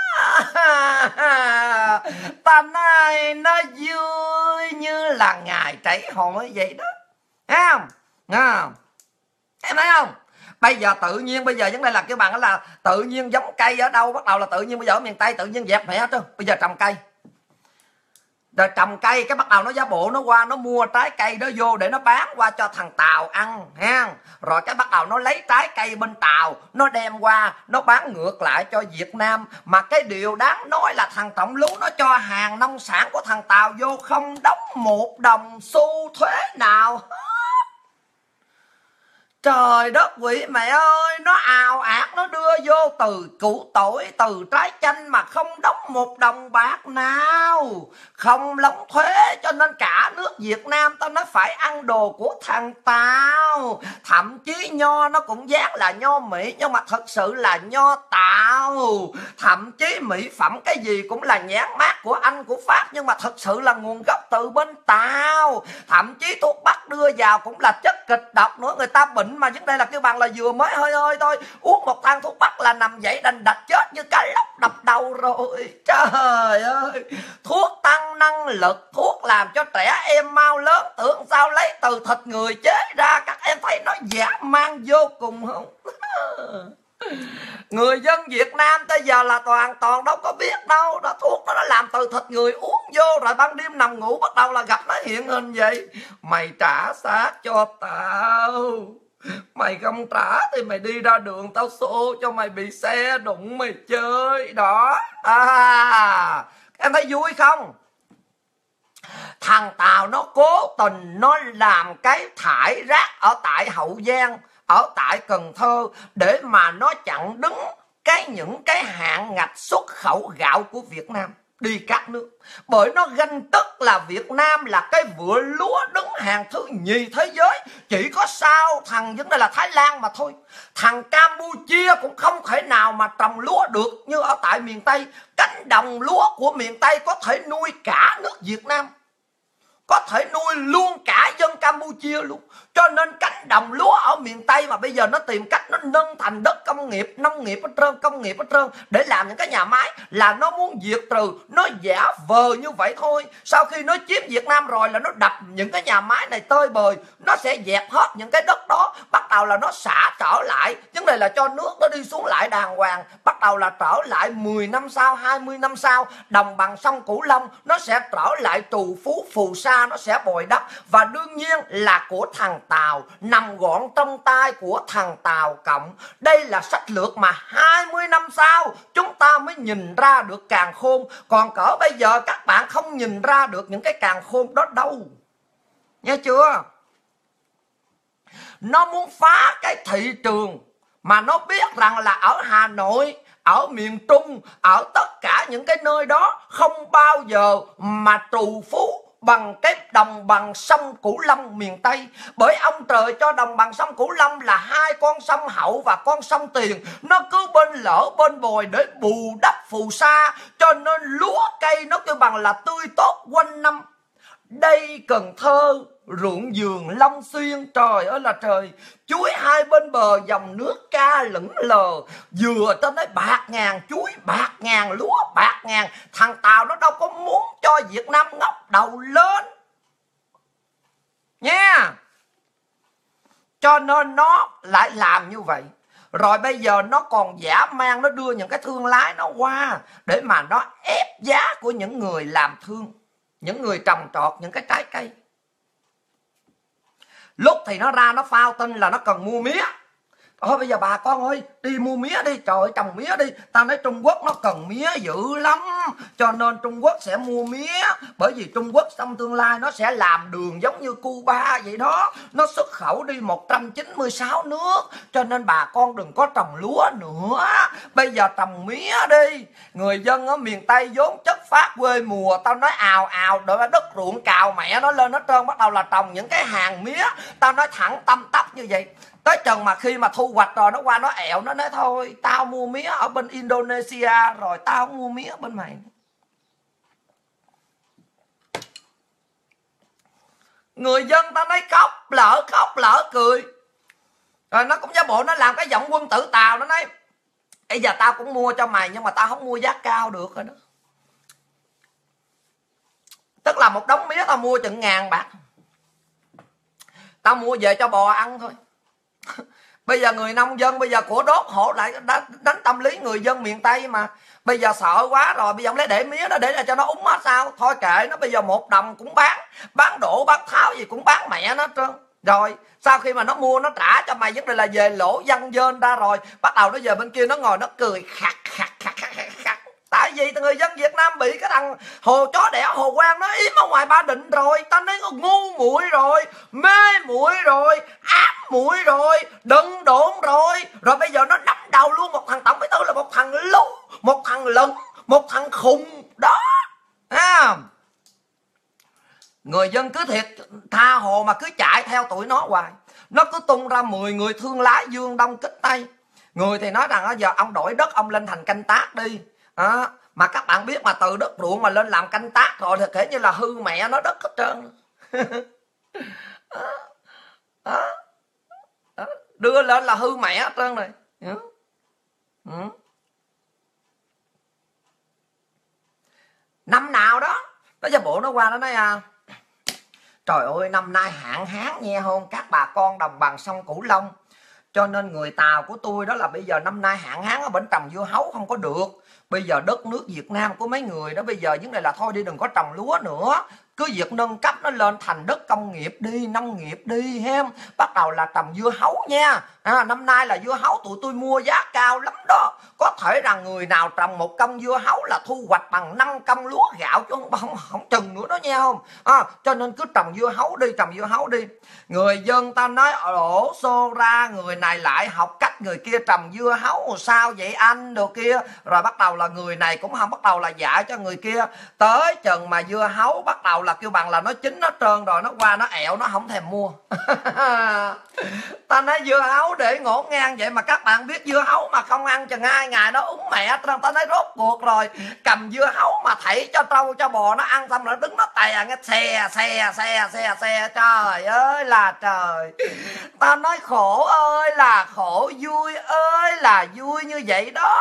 Ta nói nó vui như là ngày trảy hội vậy đó. Thấy không? Em thấy không? Bây giờ tự nhiên bây giờ vấn đề là cái bằng là tự nhiên giống cây ở đâu bắt đầu là tự nhiên bây giờ ở miền Tây tự nhiên dẹp mẹ hết trơn. Bây giờ trồng cây. Rồi trồng cây cái bắt đầu nó giả bộ nó qua nó mua trái cây đó vô để nó bán qua cho thằng Tàu ăn ha. Rồi cái bắt đầu nó lấy trái cây bên Tàu nó đem qua nó bán ngược lại cho Việt Nam. Mà cái điều đáng nói là thằng Trọng Lú nó cho hàng nông sản của thằng Tàu vô không đóng 1 đồng xu thuế nào. Trời đất quỷ mẹ ơi, nó ào ạt nó đưa vô từ củ tỏi, từ trái chanh mà không đóng 1 đồng bạc nào, không đóng thuế. Cho nên cả nước Việt Nam tao nói phải ăn đồ của thằng Tàu. Thậm chí nho nó cũng dán là nho Mỹ nhưng mà thật sự là nho Tàu. Thậm chí mỹ phẩm cái gì cũng là nhãn mác của Anh của Pháp nhưng mà thật sự là nguồn gốc từ bên Tàu. Thậm chí thuốc bắc đưa vào cũng là chất kịch độc nữa. Người ta bệnh mà vấn đề là kêu bằng là vừa mới hơi thôi, uống một thang thuốc bắc là nằm dậy đành đạch chết như cá lóc đập đầu rồi. Trời ơi, thuốc tăng năng lực, thuốc làm cho trẻ em mau lớn, tưởng sao lấy từ thịt người chế ra. Các em thấy nó dã man vô cùng không? Người dân Việt Nam tới giờ là toàn đâu có biết đâu. Đó, thuốc đó nó làm từ thịt người uống vô rồi ban đêm nằm ngủ bắt đầu là gặp nó hiện hình vậy. Mày trả xác cho tao. Mày không trả thì mày đi ra đường tao xô cho mày bị xe đụng mày chơi đó. Em thấy vui không? Thằng Tàu nó cố tình nó làm cái thải rác ở tại Hậu Giang, ở tại Cần Thơ để mà nó chặn đứng những cái hạn ngạch xuất khẩu gạo của Việt Nam đi các nước. Bởi nó ganh tức là Việt Nam là cái vựa lúa đứng hàng thứ nhì thế giới, chỉ có sau thằng vấn đề là Thái Lan mà thôi. Thằng Campuchia cũng không thể nào mà trồng lúa được như ở tại miền Tây. Cánh đồng lúa của miền Tây có thể nuôi cả nước Việt Nam, có thể nuôi luôn cả dân Campuchia luôn. Cho nên cánh đồng lúa ở miền Tây mà bây giờ nó tìm cách nó nâng thành đất công nghiệp, nông nghiệp hết trơn, công nghiệp hết trơn, để làm những cái nhà máy, là nó muốn diệt trừ. Nó giả vờ như vậy thôi. Sau khi nó chiếm Việt Nam rồi là nó đập những cái nhà máy này tơi bời, nó sẽ dẹp hết những cái đất đó, bắt đầu là nó xả trở lại. Vấn đề là cho nước nó đi xuống lại đàng hoàng. Bắt đầu là trở lại 10 năm sau, 20 năm sau, đồng bằng sông Cửu Long nó sẽ trở lại trù phú phù sa, nó sẽ bồi đắp. Và đương nhiên là của thằng Tàu, nằm gọn trong tay của thằng Tàu Cộng. Đây là sách lược mà 20 năm sau chúng ta mới nhìn ra được càn khôn. Còn cỡ bây giờ các bạn không nhìn ra được những cái càn khôn đó đâu. Nghe chưa? Nó muốn phá cái thị trường mà nó biết rằng là ở Hà Nội, ở miền Trung, ở tất cả những cái nơi đó không bao giờ mà trù phú bằng cái đồng bằng sông Cửu Long miền Tây. Bởi ông trời cho đồng bằng sông Cửu Long là hai con sông Hậu và con sông Tiền, nó cứ bên lỡ bên bồi để bù đắp phù sa, cho nên lúa cây nó kêu bằng là tươi tốt quanh năm. Đây Cần Thơ, ruộng vườn Long Xuyên, trời ơi là trời, chuối hai bên bờ dòng nước ca lững lờ, dừa cho nó bạc ngàn chuối, bạc ngàn lúa, bạc ngàn. Thằng Tàu nó đâu có muốn cho Việt Nam ngóc đầu lên nha. Cho nên nó lại làm như vậy. Rồi bây giờ nó còn dã man, nó đưa những cái thương lái nó qua để mà nó ép giá của những người làm thương, những người trồng trọt những cái trái cây. Lúc thì nó ra nó phao tin là nó cần mua mía. Thôi bây giờ bà con ơi, đi mua mía đi, trời ơi trồng mía đi. Tao nói Trung Quốc nó cần mía dữ lắm, cho nên Trung Quốc sẽ mua mía. Bởi vì Trung Quốc trong tương lai nó sẽ làm đường giống như Cuba vậy đó, nó xuất khẩu đi 196 nước. Cho nên bà con đừng có trồng lúa nữa, bây giờ trồng mía đi. Người dân ở miền Tây vốn chất phát quê mùa, tao nói ào ào đợi đất ruộng cào mẹ nó lên hết trơn, bắt đầu là trồng những cái hàng mía. Tao nói thẳng tâm tắp như vậy. Tới chừng mà khi mà thu hoạch rồi nó qua nó ẹo, nó nói thôi tao mua mía ở bên Indonesia rồi, tao không mua mía ở bên mày. Người dân tao nói khóc lỡ cười. Rồi nó cũng giả bộ nó làm cái giọng quân tử Tàu, nó nói bây giờ tao cũng mua cho mày nhưng mà tao không mua giá cao được rồi đó. Tức là một đống mía tao mua chừng 1000 bạc, tao mua về cho bò ăn thôi. Bây giờ người nông dân bây giờ của đốt hộ lại đánh tâm lý người dân miền Tây mà. Bây giờ sợ quá rồi, bây giờ không lấy để mía đó để là cho nó úng hết sao? Thôi kệ nó, bây giờ 1 đồng cũng bán đổ bán tháo gì cũng bán mẹ nó trơn. Rồi sau khi mà nó mua nó trả cho mày, vấn đề là về lỗ dân dên ra rồi, bắt đầu nó về bên kia nó ngồi nó cười khạc. Tại vì người dân Việt Nam bị cái thằng hồ chó đẻ Hồ Quang nó yếm ở ngoài Ba Định rồi. Tao nói ngu muội rồi, mê muội rồi, ám muội rồi, đần độn rồi. Rồi bây giờ nó đắm đầu luôn một thằng tổng bí thư là một thằng lú, một thằng lận, một thằng khùng đó à. Người dân cứ thiệt tha hồ mà cứ chạy theo tụi nó hoài. Nó cứ tung ra 10 người thương lái dương đông kích tây. Người thì nói rằng giờ ông đổi đất ông lên thành canh tác đi. Mà các bạn biết mà từ đất ruộng mà lên làm canh tác rồi thì kể như là hư mẹ nó đất hết trơn. Đưa lên là hư mẹ hết trơn này. Năm nào đó nó giả bộ nó qua nó nói trời ơi năm nay hạn hán nghe không các bà con đồng bằng sông Cửu Long. Cho nên người Tàu của tôi đó là bây giờ năm nay hạn hán ở bên trồng dưa hấu không có được. Bây giờ đất nước Việt Nam của mấy người đó bây giờ vấn đề là thôi đi đừng có trồng lúa nữa, cứ việc nâng cấp nó lên thành đất công nghiệp đi, nông nghiệp đi hem, bắt đầu là trồng dưa hấu nha. Năm nay là dưa hấu tụi tôi mua giá cao lắm đó, có thể rằng người nào trồng 1 công dưa hấu là thu hoạch bằng 5 công lúa gạo chứ không chừng nữa đó nha không. Cho nên cứ trồng dưa hấu đi. Người dân ta nói đổ xô ra, người này lại học cách người kia trồng dưa hấu sao vậy anh đồ kia, rồi bắt đầu là người này cũng không bắt đầu là dạy cho người kia. Tới chừng mà dưa hấu bắt đầu là kêu bằng là nó chín nó trơn rồi, nó qua nó ẹo, nó không thèm mua. Ta nói dưa hấu để ngổn ngang vậy mà các bạn biết dưa hấu mà không ăn chừng 2 ngày nó úng mẹ. Ta nói rốt cuộc rồi, cầm dưa hấu mà thảy cho trâu cho bò nó ăn xong rồi đứng nó tè nghe xe. Trời ơi là trời. Ta nói khổ ơi là khổ, vui ơi là vui như vậy đó.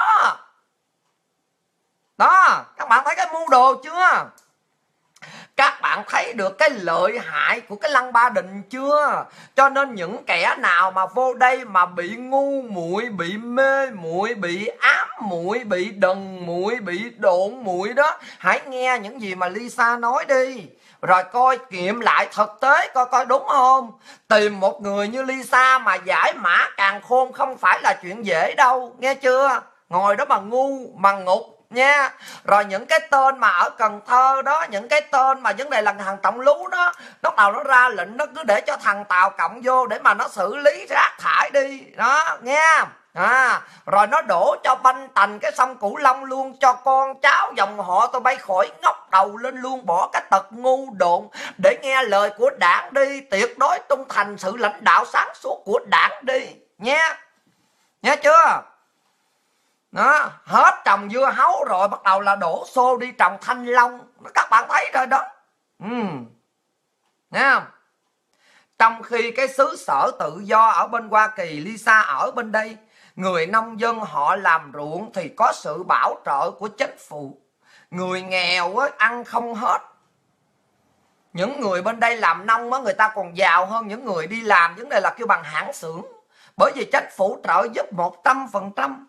Đó, các bạn thấy cái mưu đồ chưa? Các bạn thấy được cái lợi hại của cái Lăng Ba Định chưa? Cho nên những kẻ nào mà vô đây mà bị ngu muội, bị mê muội, bị ám muội, bị đần muội, bị độn muội đó, hãy nghe những gì mà Lisa nói đi, rồi coi nghiệm lại thực tế coi đúng không. Tìm một người như Lisa mà giải mã càn khôn không phải là chuyện dễ đâu, nghe chưa? Ngồi đó mà ngu mà ngục nha. Rồi những cái tên mà ở Cần Thơ đó, những cái tên mà vấn đề là thằng Trọng Lú đó, lúc nào nó ra lệnh nó cứ để cho thằng Tàu Cộng vô để mà nó xử lý rác thải đi đó nghe. Rồi nó đổ cho banh tành cái sông Cửu Long luôn, cho con cháu dòng họ tôi bay khỏi ngóc đầu lên luôn, bỏ cái tật ngu độn để nghe lời của đảng đi, tuyệt đối trung thành sự lãnh đạo sáng suốt của đảng đi nha. Nghe chưa? Đó, hết trồng dưa hấu rồi bắt đầu là đổ xô đi trồng thanh long. Các bạn thấy rồi đó. Nghe không? Trong khi cái xứ sở tự do ở bên Hoa Kỳ, Lisa ở bên đây, người nông dân họ làm ruộng thì có sự bảo trợ của chính phủ. Người nghèo á, ăn không hết. Những người bên đây làm nông á, người ta còn giàu hơn những người đi làm vấn đề là kêu bằng hãng xưởng. Bởi vì chính phủ trợ giúp 100%.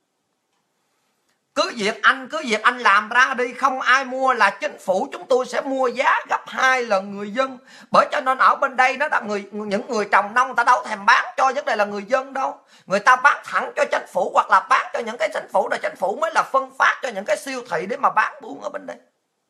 Cứ việc anh làm ra đi, không ai mua là chính phủ chúng tôi sẽ mua giá gấp 2 lần người dân. Bởi cho nên ở bên đây nó là những người trồng nông ta đâu thèm bán cho vấn đề là người dân đâu. Người ta bán thẳng cho chính phủ hoặc là bán cho những cái chính phủ, rồi chính phủ mới là phân phát cho những cái siêu thị để mà bán buôn ở bên đây.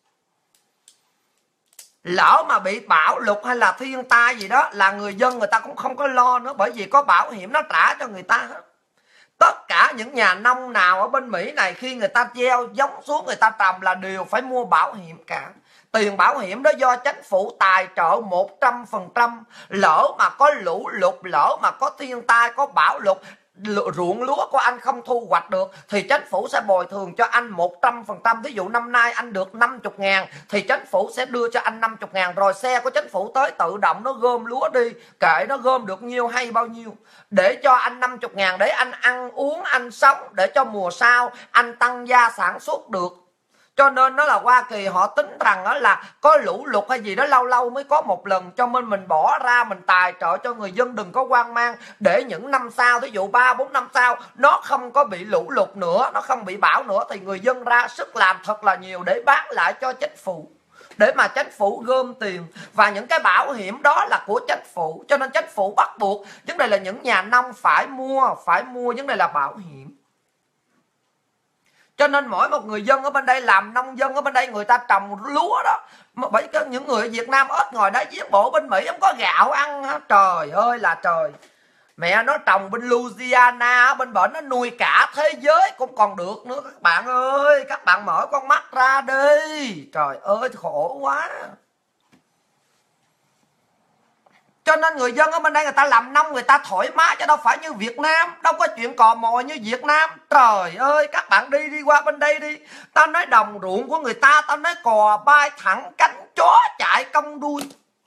Lỡ mà bị bão lụt hay là thiên tai gì đó là người dân người ta cũng không có lo nữa, bởi vì có bảo hiểm nó trả cho người ta hết. Tất cả những nhà nông nào ở bên Mỹ này khi người ta gieo giống xuống người ta trồng là đều phải mua bảo hiểm cả. Tiền bảo hiểm đó do chính phủ tài trợ 100%. Lỡ mà có lũ lụt, lỡ mà có thiên tai, có bão lụt, ruộng lúa của anh không thu hoạch được thì chính phủ sẽ bồi thường cho anh 100%. Ví dụ năm nay anh được 50.000 thì chính phủ sẽ đưa cho anh 50.000. Rồi xe của chính phủ tới tự động nó gom lúa đi, kệ nó gom được nhiêu hay bao nhiêu, để cho anh 50.000 để anh ăn uống anh sống, để cho mùa sau anh tăng gia sản xuất được. Cho nên nó là Hoa Kỳ họ tính rằng đó là có lũ lụt hay gì đó lâu lâu mới có một lần, cho nên mình bỏ ra mình tài trợ cho người dân đừng có hoang mang, để những năm sau, ví dụ 3-4 năm sau nó không có bị lũ lụt nữa, nó không bị bão nữa, thì người dân ra sức làm thật là nhiều để bán lại cho chính phủ, để mà chính phủ gom tiền. Và những cái bảo hiểm đó là của chính phủ, cho nên chính phủ bắt buộc vấn đề là những nhà nông phải mua vấn đề là bảo hiểm. Cho nên mỗi một người dân ở bên đây, làm nông dân ở bên đây, người ta trồng lúa đó. Bởi những người ở Việt Nam ít ngồi đó giết bộ bên Mỹ không có gạo ăn hả? Trời ơi là trời. Mẹ nó trồng bên Louisiana, bên bển nó nuôi cả thế giới cũng còn được nữa. Các bạn ơi, các bạn mở con mắt ra đi. Trời ơi khổ quá. Cho nên người dân ở bên đây người ta làm nông người ta thoải mái, chứ đâu phải như Việt Nam, đâu có chuyện cò mồi như Việt Nam. Trời ơi, các bạn đi qua bên đây đi, tao nói đồng ruộng của người ta, tao nói cò bay thẳng cánh, chó chạy cong đuôi.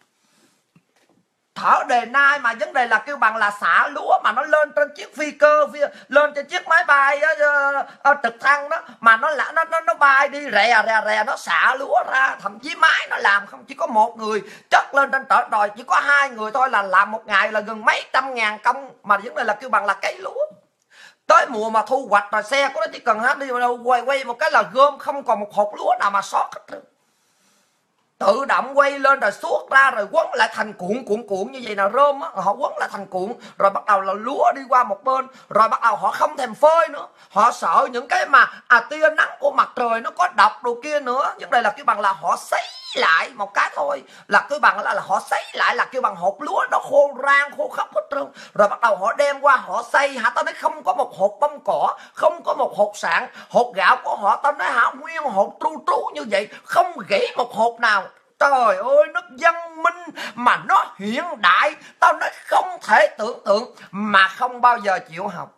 Thở đề nai mà vấn đề là kêu bằng là xả lúa mà nó lên trên chiếc phi cơ, lên trên chiếc máy bay trực thăng đó, mà nó bay đi rè nó xả lúa ra, thậm chí máy nó làm không chỉ có một người chất lên trên trển đồi, chỉ có 2 người thôi là làm một ngày là gần mấy trăm ngàn công, mà vấn đề là kêu bằng là cấy lúa. Tới mùa mà thu hoạch rồi xe của nó chỉ cần đi quay một cái là gom không còn một hột lúa nào mà sót hết. Tự động quay lên rồi suốt ra rồi quấn lại thành cuộn như vậy là rơm á, họ quấn lại thành cuộn rồi bắt đầu là lúa đi qua một bên, rồi bắt đầu họ không thèm phơi nữa, họ sợ những cái mà tia nắng của mặt trời nó có độc đồ kia nữa. Vấn đề là cái bằng là họ sấy lại một cái thôi, là cái bằng là họ sấy lại là kêu bằng hột lúa nó khô rang khô khóc hết trơn, rồi bắt đầu họ đem qua họ xay hả, tao nói không có một hột bông cỏ, không có một hột sạn, hột gạo của họ tao nói hả nguyên hột tru trú như vậy, không gãy một hột nào. Trời ơi, nó văn minh mà nó hiện đại, tao nói không thể tưởng tượng, mà không bao giờ chịu học.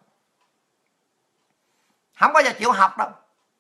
Không bao giờ chịu học đâu.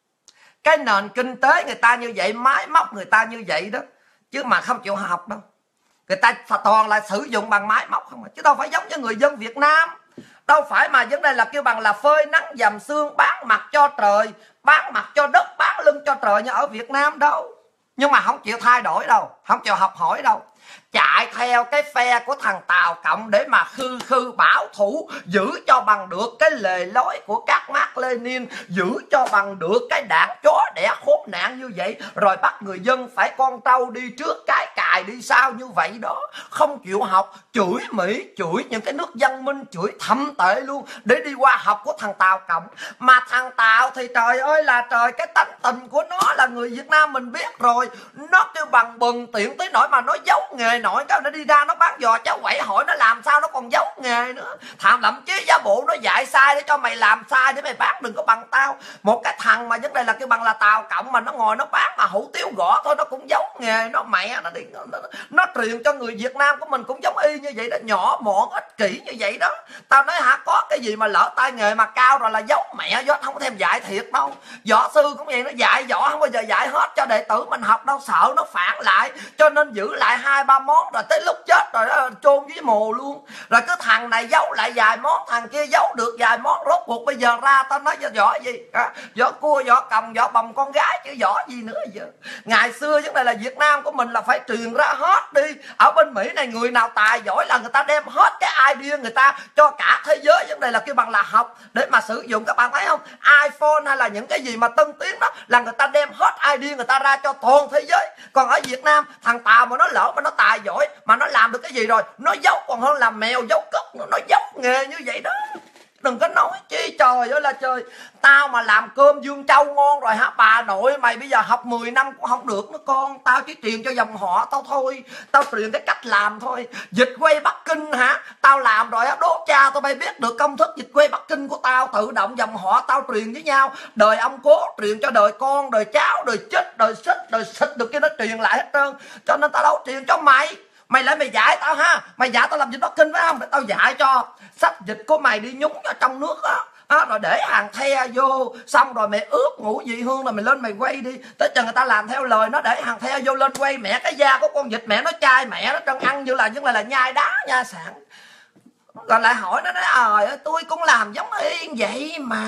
Cái nền kinh tế người ta như vậy, máy móc người ta như vậy đó, chứ mà không chịu học đâu. Người ta toàn là sử dụng bằng máy móc không, chứ đâu phải giống như người dân Việt Nam. Đâu phải mà vấn đề là kêu bằng là phơi nắng dầm sương, bán mặt cho trời, bán mặt cho đất, bán lưng cho trời như ở Việt Nam đâu. Nhưng mà không chịu thay đổi đâu, không chịu học hỏi đâu. Chạy theo cái phe của thằng Tàu Cộng để mà khư bảo thủ, giữ cho bằng được cái lề lối của các Mác Lênin, giữ cho bằng được cái đảng chó đẻ khốn nạn như vậy, rồi bắt người dân phải con trâu đi trước cái cài đi sau như vậy đó. Không chịu học, chửi Mỹ, chửi những cái nước văn minh, chửi thậm tệ luôn, để đi qua học của thằng Tàu Cộng. Mà thằng Tàu thì trời ơi là trời, cái tánh tình của nó là người Việt Nam mình biết rồi. Nó kêu bằng bừng tiện tới nỗi mà nó giấu nghề nổi, cái nó đi ra nó bán giò cháu quậy, hỏi nó làm sao nó còn giấu nghề nữa. Thậm chí giả bộ nó dạy sai để cho mày làm sai để mày bán, đừng có bằng tao. Một cái thằng mà vấn đề là cái bằng là Tàu Cộng mà nó ngồi nó bán mà hủ tiếu gõ thôi, nó cũng giấu nghề. Nó mẹ nó đi, nó truyền cho người Việt Nam của mình cũng giống y như vậy đó, nhỏ mọn ích kỷ như vậy đó. Tao nói hả, có cái gì mà lỡ tay nghề mà cao rồi là giấu mẹ, do không có thèm dạy thiệt đâu. Võ sư cũng vậy, nó dạy võ không bao giờ dạy hết cho đệ tử mình học đâu, sợ nó phản lại, cho nên giữ lại 2-3 món, rồi tới lúc chết rồi đó chôn với mồ luôn. Rồi cái thằng này giấu lại vài món, thằng kia giấu được vài món, rốt cuộc bây giờ ra tao nói võ gì võ cua, võ cầm, võ bồng con gái chứ võ gì nữa giờ. Ngày xưa vấn đề là Việt Nam của mình là phải truyền ra hết đi. Ở bên Mỹ này người nào tài giỏi là người ta đem hết cái idea người ta cho cả thế giới, vấn đề là kêu bằng là học để mà sử dụng. Các bạn thấy không, iPhone hay là những cái gì mà tân tiến đó là người ta đem hết idea người ta ra cho toàn thế giới. Còn ở Việt Nam, thằng Tàu mà nó lỡ mà nó tài giỏi mà nó làm được cái gì rồi nó giấu còn hơn làm mèo giấu cất, nó giấu nghề như vậy đó. Đừng có nói chi, trời ơi là trời. Tao mà làm cơm Dương Châu ngon rồi hả, bà nội mày bây giờ học 10 năm cũng không được nữa con. Tao chỉ truyền cho dòng họ tao thôi, tao truyền cái cách làm thôi. Vịt quay Bắc Kinh hả, tao làm rồi á, đố cha tao bay biết được công thức vịt quay Bắc Kinh của tao. Tự động dòng họ tao truyền với nhau, đời ông cố truyền cho đời con, đời cháu, đời chết, đời xích, đời xịt được cái nó truyền lại hết trơn. Cho nên tao đâu truyền cho mày. Mày lại mày dạy tao ha, mày dạy tao làm vịt Bắc Kinh phải không, để tao dạy cho. Sách vịt của mày đi nhúng ở trong nước á, rồi để hàng the vô, xong rồi mày ướp ngũ vị hương rồi mày lên mày quay đi. Tới chừng người ta làm theo lời nó, để hàng the vô lên quay, mẹ cái da của con vịt mẹ nó chai, mẹ nó trơn ăn như là nhai đá nhai sạn. Rồi lại hỏi nó nói tôi cũng làm giống y vậy mà.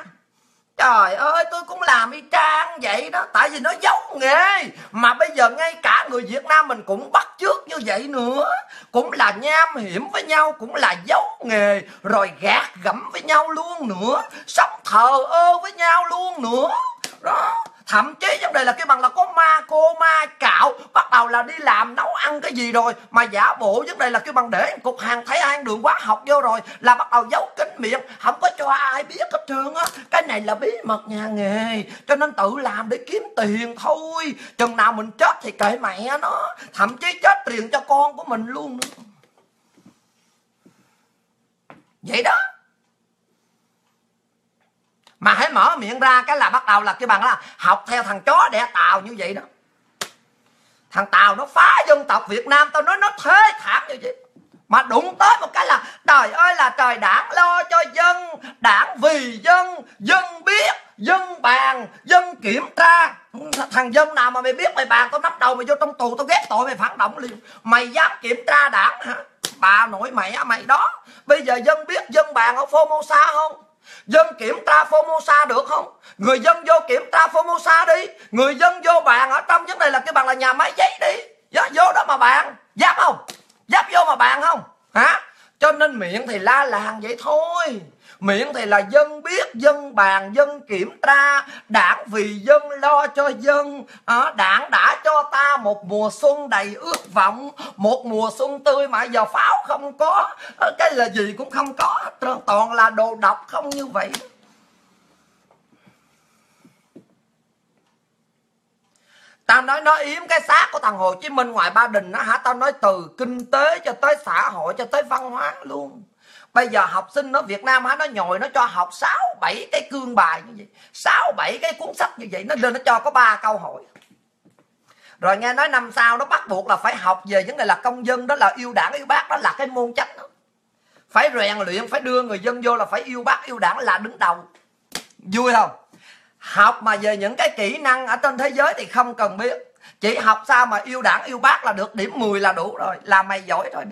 Trời ơi, tôi cũng làm y chang vậy đó. Tại vì nó giấu nghề. Mà bây giờ ngay cả người Việt Nam mình cũng bắt chước như vậy nữa. Cũng là nham hiểm với nhau, cũng là giấu nghề, rồi gạt gẫm với nhau luôn nữa, sống thờ ơ với nhau luôn nữa đó. Thậm chí vấn đề là cái bằng là có ma cô ma cạo, bắt đầu là đi làm nấu ăn cái gì rồi mà giả bộ vấn đề là cái bằng để cục hàng thấy ăn đường quá học vô rồi là bắt đầu giấu kín miệng, không có cho ai biết hết trơn á. Cái này là bí mật nhà nghề, cho nên tự làm để kiếm tiền thôi. Chừng nào mình chết thì kệ mẹ nó, thậm chí chết truyền cho con của mình luôn nữa. Vậy đó. Mà hãy mở miệng ra cái là bắt đầu là cái bằng là học theo thằng chó đẻ Tàu như vậy đó. Thằng Tàu nó phá dân tộc Việt Nam, tao nói nó thê thảm như vậy. Mà đụng tới một cái là trời ơi là trời, đảng lo cho dân, đảng vì dân, dân biết, dân bàn, dân kiểm tra. Thằng dân nào mà mày biết mày bàn, tao nắm đầu mày vô trong tù, tao ghét tội mày phản động liền. Mày dám kiểm tra đảng hả? Bà nội mẹ mày đó. Bây giờ dân biết, dân bàn ở Formosa không? Dân kiểm tra Formosa được không? Người dân vô kiểm tra Formosa đi. Người dân vô bàn ở trong vấn đề là cái bằng là nhà máy giấy đi. Vô đó mà bàn. Dám không? Dám vô mà bàn không? Hả? Cho nên miệng thì la làng vậy thôi. Miệng thì là dân biết, dân bàn, dân kiểm tra, đảng vì dân, lo cho dân. Đảng đã cho ta một mùa xuân đầy ước vọng, một mùa xuân tươi mà giờ pháo không có, cái là gì cũng không có, toàn là đồ độc không như vậy. Tao nói nó yếm cái xác của thằng Hồ Chí Minh ngoài Ba Đình đó hả? Tao nói từ kinh tế cho tới xã hội cho tới văn hóa luôn. Bây giờ học sinh ở Việt Nam hả, nó nhồi nó cho học 6-7 cái cương bài như vậy, 6-7 cái cuốn sách như vậy, nó lên nó cho có 3 câu hỏi. Rồi nghe nói năm sau nó bắt buộc là phải học về vấn đề là công dân, đó là yêu đảng yêu bác, đó là cái môn chánh đó. Phải rèn luyện, phải đưa người dân vô là phải yêu bác yêu đảng là đứng đầu. Vui không? Học mà về những cái kỹ năng ở trên thế giới thì không cần biết, chỉ học sao mà yêu đảng yêu bác là được, điểm 10 là đủ rồi, là mày giỏi rồi đó.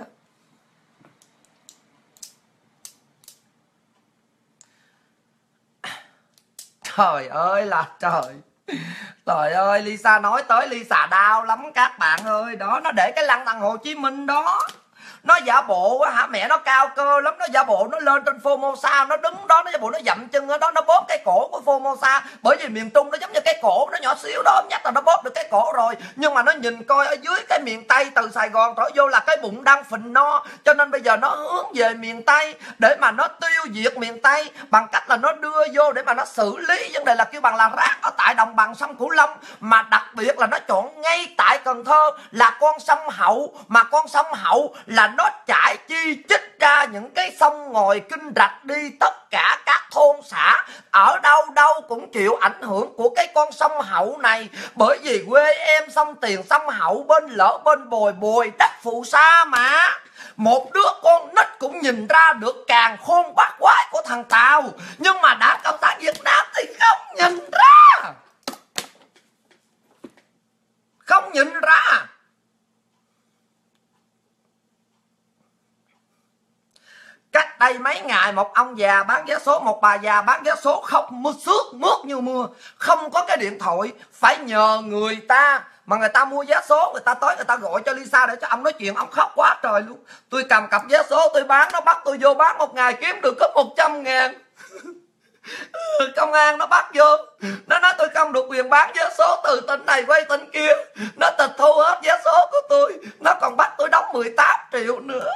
Trời ơi là trời. Trời ơi, Lisa nói tới Lisa đau lắm các bạn ơi. Đó, nó để cái lăng thằng Hồ Chí Minh đó. Nó giả bộ hả, mẹ nó cao cơ lắm. Nó giả bộ nó lên trên Formosa, nó đứng đó, nó giả bộ nó dậm chân ở đó, nó bóp cái cổ của Formosa. Bởi vì miền Trung nó giống như cái cổ, nó nhỏ xíu đó, nhất là nó bóp được cái cổ rồi. Nhưng mà nó nhìn coi ở dưới cái miền Tây từ Sài Gòn trở vô là cái bụng đang phình no. Cho nên bây giờ nó hướng về miền Tây để mà nó tiêu diệt miền Tây bằng cách là nó đưa vô để mà nó xử lý vấn đề là kêu bằng là rác ở tại đồng bằng sông Cửu Long. Mà đặc biệt là nó chọn ngay tại Cần Thơ là con sông Hậu. Mà con sông Hậu là nó chảy chi chích ra những cái sông ngòi kinh rạch đi tất cả các thôn xã, ở đâu đâu cũng chịu ảnh hưởng của cái con sông Hậu này. Bởi vì quê em sông Tiền sông Hậu bên Lỡ bên Bồi Bồi đất phù sa mà. Một đứa con nít cũng nhìn ra được càn khôn bát quái của thằng Tàu. Nhưng mà Đảng Cộng sản Việt Nam thì không nhìn ra. Không nhìn ra. Cách đây mấy ngày một ông già bán vé số, một bà già bán vé số khóc sướt mướt như mưa. Không có cái điện thoại, phải nhờ người ta. Mà người ta mua vé số, người ta tới người ta gọi cho Lisa để cho ông nói chuyện. Ông khóc quá trời luôn. Tôi cầm cặp vé số tôi bán, nó bắt tôi vô bán một ngày kiếm được có 100.000. Công an nó bắt vô, nó nói tôi không được quyền bán vé số từ tỉnh này quay tỉnh kia, nó tịch thu hết vé số của tôi, nó còn bắt tôi đóng 18 triệu nữa.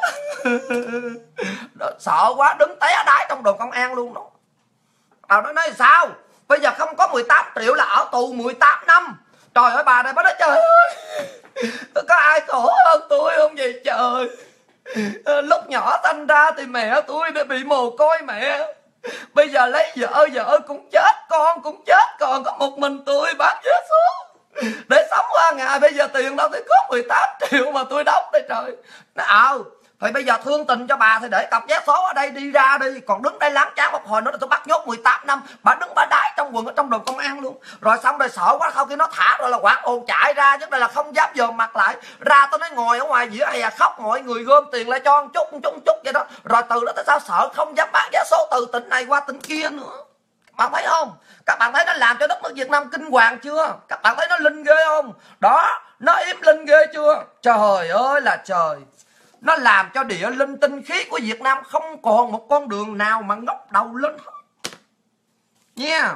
Sợ quá đứng té đái trong đồn công an luôn đó. Nó nói sao bây giờ không có 18 triệu là ở tù 18 năm. Trời ơi bà này bà nói trời ơi, có ai khổ hơn tôi không vậy trời. Lúc nhỏ sinh ra thì mẹ tôi đã bị mồ côi mẹ. Bây giờ lấy vợ cũng chết, con cũng chết, còn có một mình tôi bán vé số để sống qua ngày. Bây giờ tiền đâu thì có 18 triệu mà tôi đóng đây trời. Thì bây giờ thương tình cho bà thì để cặp vé số ở đây đi ra đi. Còn đứng đây láng chán một hồi nữa là tôi bắt nhốt 18 năm. Bà đứng bà đái trong quần ở trong đồn công an luôn. Rồi xong rồi sợ quá, sau khi nó thả rồi là quạt ồn chạy ra, chứ đây là không dám dòm mặt lại. Ra tôi nói ngồi ở ngoài vỉa hè khóc, mọi người gom tiền lại cho một chút vậy đó. Rồi từ đó tới sao sợ không dám bán vé số từ tỉnh này qua tỉnh kia nữa. Các bạn thấy không? Các bạn thấy nó làm cho đất nước Việt Nam kinh hoàng chưa? Các bạn thấy nó linh ghê không? Đó, nó yếm linh ghê chưa? Trời ơi là trời. Nó làm cho địa linh tinh khí của Việt Nam không còn một con đường nào mà ngóc đầu lên hết. Nha.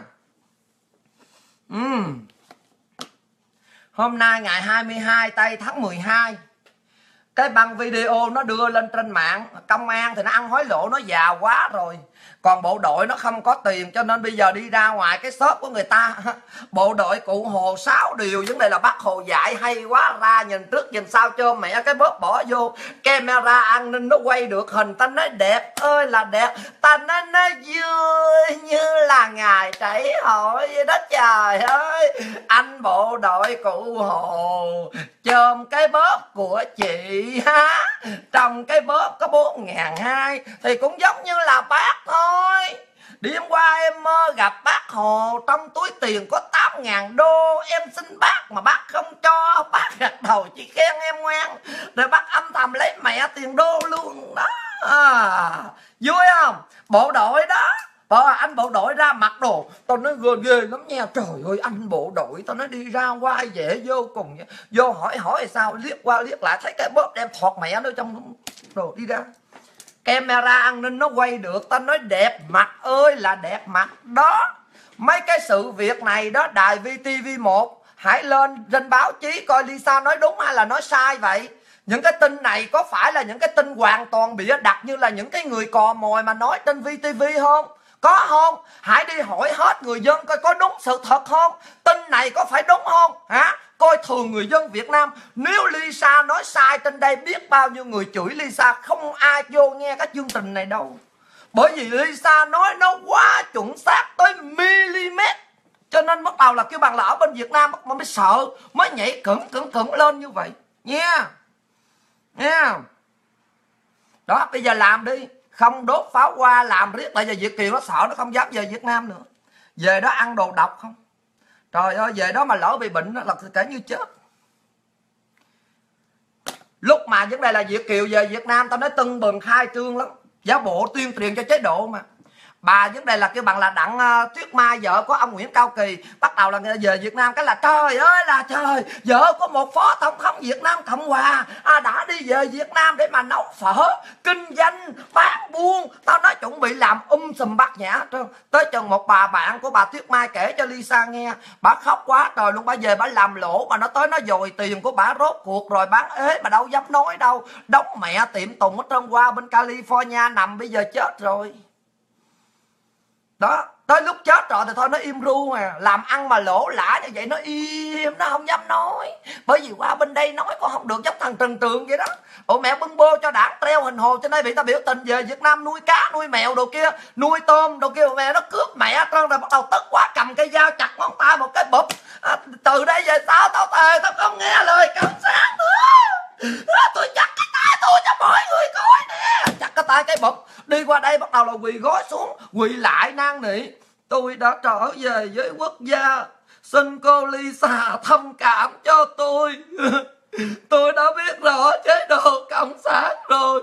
Hôm nay ngày 22 tây tháng 12, cái băng video nó đưa lên trên mạng. Công an thì nó ăn hối lộ, nó già quá rồi. Còn bộ đội nó không có tiền, cho nên bây giờ đi ra ngoài cái shop của người ta, bộ đội Cụ Hồ 6 điều, vấn đề là Bác Hồ dạy hay quá, ra nhìn trước nhìn sau cho mẹ cái bóp bỏ vô camera an ninh nó quay được hình. Ta nói đẹp ơi là đẹp, ta nói nó vui như là ngày trảy hội vậy đó. Trời ơi, anh bộ đội Cụ Hồ chôm cái bóp của chị ha, trong cái bóp có 4.200 thì cũng giống như là bác thôi. Đêm qua em mơ gặp Bác Hồ, trong túi tiền có 8.000 đô. Em xin bác mà bác không cho, bác gật đầu chỉ khen em ngoan, rồi bác âm thầm lấy mẹ tiền đô luôn đó. Vui không? Bộ đội đó, anh bộ đội ra mặc đồ, tao nói ghê lắm nha. Trời ơi, anh bộ đội tao nói đi ra ngoài dễ vô cùng. Vô hỏi sao, liếc qua liếc lại thấy cái bóp đem thọt mẹ nó trong đồ đi ra. Camera an ninh nó quay được, tao nói đẹp mặt ơi là đẹp mặt đó. Mấy cái sự việc này đó, đài VTV1 hãy lên trên báo chí coi Lisa nói đúng hay là nói sai vậy. Những cái tin này có phải là những cái tin hoàn toàn bịa đặt như là những cái người cò mồi mà nói trên VTV không? Có không? Hãy đi hỏi hết người dân coi có đúng sự thật không? Tin này có phải đúng không? Hả? Coi thường người dân Việt Nam. Nếu Lisa nói sai trên đây, biết bao nhiêu người chửi Lisa, không ai vô nghe cái chương trình này đâu. Bởi vì Lisa nói nó quá chuẩn xác tới mm. Cho nên bắt đầu là kêu bằng là ở bên Việt Nam mà mới sợ, mới nhảy cứng lên như vậy nha. Nha. Đó, bây giờ làm đi, không đốt pháo hoa, làm riết. Tại giờ Việt kiều nó sợ, nó không dám về Việt Nam nữa. Về đó ăn đồ độc không, trời ơi, về đó mà lỡ bị bệnh là kể như chết. Lúc mà vấn đề là Việt kiều về Việt Nam, tao nói tưng bừng khai trương lắm, giáo bộ tuyên truyền cho chế độ mà. Bà vấn đề là kêu bằng là Đặng Tuyết Mai, vợ của ông Nguyễn Cao Kỳ, bắt đầu là về Việt Nam cái là trời ơi là trời, vợ của một phó tổng thống Việt Nam Cộng Hòa đã đi về Việt Nam để mà nấu phở, kinh doanh bán buôn. Tao nói chuẩn bị làm sùm bát nhã hết trơn. Tới chừng một bà bạn của bà Tuyết Mai kể cho Lisa nghe, bà khóc quá trời luôn. Bà về bà làm lỗ, mà nó tới nó dồi tiền của bà rốt cuộc rồi bán ế mà đâu dám nói đâu. Đóng mẹ tiệm tùng ở trơn, qua bên California nằm, bây giờ chết rồi. Đó, tới lúc chết rồi thì thôi nó im ru mà. Làm ăn mà lỗ lã như vậy nó im, nó không dám nói. Bởi vì qua bên đây nói cũng không được, giống thằng Trần Trường vậy đó. Ủa mẹ bưng bô cho đảng treo hình hồ, cho nên bị ta biểu tình về Việt Nam nuôi cá, nuôi mèo đồ kia, nuôi tôm đồ kia. Mẹ nó cướp mẹ trơn rồi, bắt đầu tức quá cầm cây dao chặt ngón tay một cái bụp. Từ đây về sau tao thề tao không nghe lời cộng sản nữa. Tôi chặt cái tay tôi cho mọi người coi nè. Chặt cái tay cái bụp. Đi qua đây bắt đầu là quỳ gối xuống, quỳ lại năn nỉ. Tôi đã trở về với quốc gia, xin cô Lisa thông cảm cho tôi. Tôi đã biết rõ chế độ cộng sản rồi.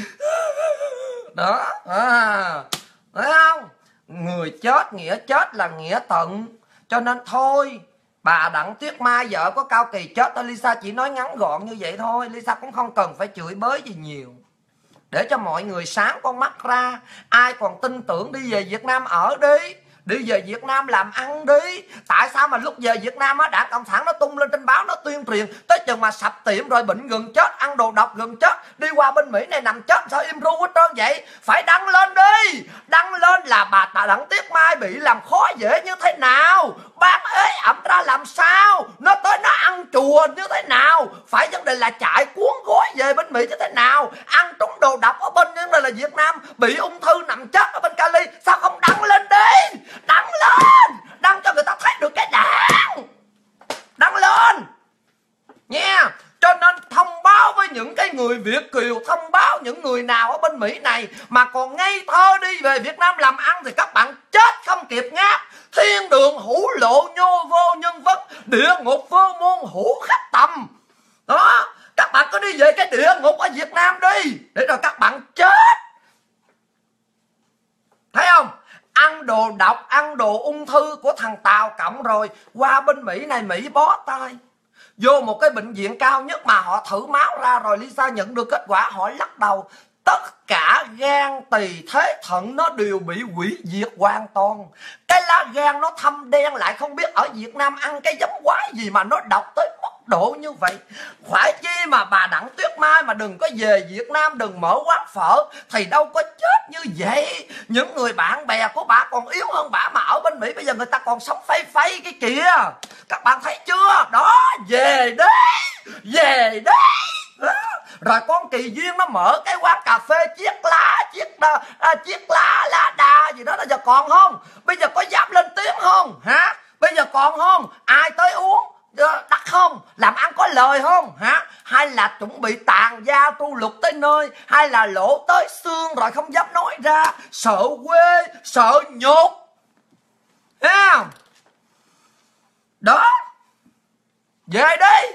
Đó, thấy không? Người chết nghĩa chết là nghĩa tận. Cho nên thôi, bà Đặng Tuyết Mai vợ có Cao Kỳ chết, Lisa chỉ nói ngắn gọn như vậy thôi. Lisa cũng không cần phải chửi bới gì nhiều, để cho mọi người sáng con mắt ra. Ai còn tin tưởng đi về Việt Nam ở đi, đi về Việt Nam làm ăn đi. Tại sao mà lúc về Việt Nam á, Đảng Cộng sản nó tung lên trên báo, nó tuyên truyền, tới chừng mà sập tiệm rồi bệnh gần chết, ăn đồ độc gần chết, đi qua bên Mỹ này nằm chết, sao im ru hết trơn vậy? Phải đăng lên đi, đăng lên là bà Đặng Tuyết Mai bị làm khó dễ như thế nào, bán ế ẩm ra làm sao, nó tới nó ăn chùa như thế nào, phải vấn đề là chạy cuốn gói về bên Mỹ như thế nào, ăn trúng đồ độc ở bên vấn đề là Việt Nam, bị ung thư nằm chết ở bên Cali. Sao không đăng lên đi, đăng lên, đăng cho người ta thấy được cái đảng, đăng lên nha. Cho nên thông báo với những cái người Việt kiều, thông báo những người nào ở bên Mỹ này mà còn ngây thơ đi về Việt Nam làm ăn thì các bạn chết không kịp ngáp. Thiên đường hữu lộ nhô vô nhân vật, địa ngục vô môn hữu khách tầm. Đó, các bạn có đi về cái địa ngục ở Việt Nam đi, để rồi các bạn chết. Thấy không? Ăn đồ độc, ăn đồ ung thư của thằng Tàu Cộng rồi qua bên Mỹ này, Mỹ bó tay. Vô một cái bệnh viện cao nhất mà họ thử máu ra rồi Lisa nhận được kết quả, họ lắc đầu. Tất cả gan, tỳ, thế, thận nó đều bị hủy diệt hoàn toàn. Cái lá gan nó thâm đen lại, không biết ở Việt Nam ăn cái giống quái gì mà nó độc tới mức độ như vậy. Phải chi mà bà Đặng Tuyết Mai mà đừng có về Việt Nam, đừng mở quán phở thì đâu có chết như vậy. Những người bạn bè của bà còn yếu hơn bà mà ở bên Mỹ, bây giờ người ta còn sống phay phay cái kìa. Các bạn thấy chưa? Đó, về đấy, về đấy. Rồi con Kỳ Duyên nó mở cái quán cà phê chiếc lá lá đà gì đó, bây giờ còn không? Bây giờ có dám lên tiếng không hả? Bây giờ còn không? Ai tới uống đắt không? Làm ăn có lời không hả? Hay là chuẩn bị tàn gia tru lục tới nơi, hay là lỗ tới xương rồi không dám nói ra, sợ quê, sợ nhục, thấy không? Đó, về đi.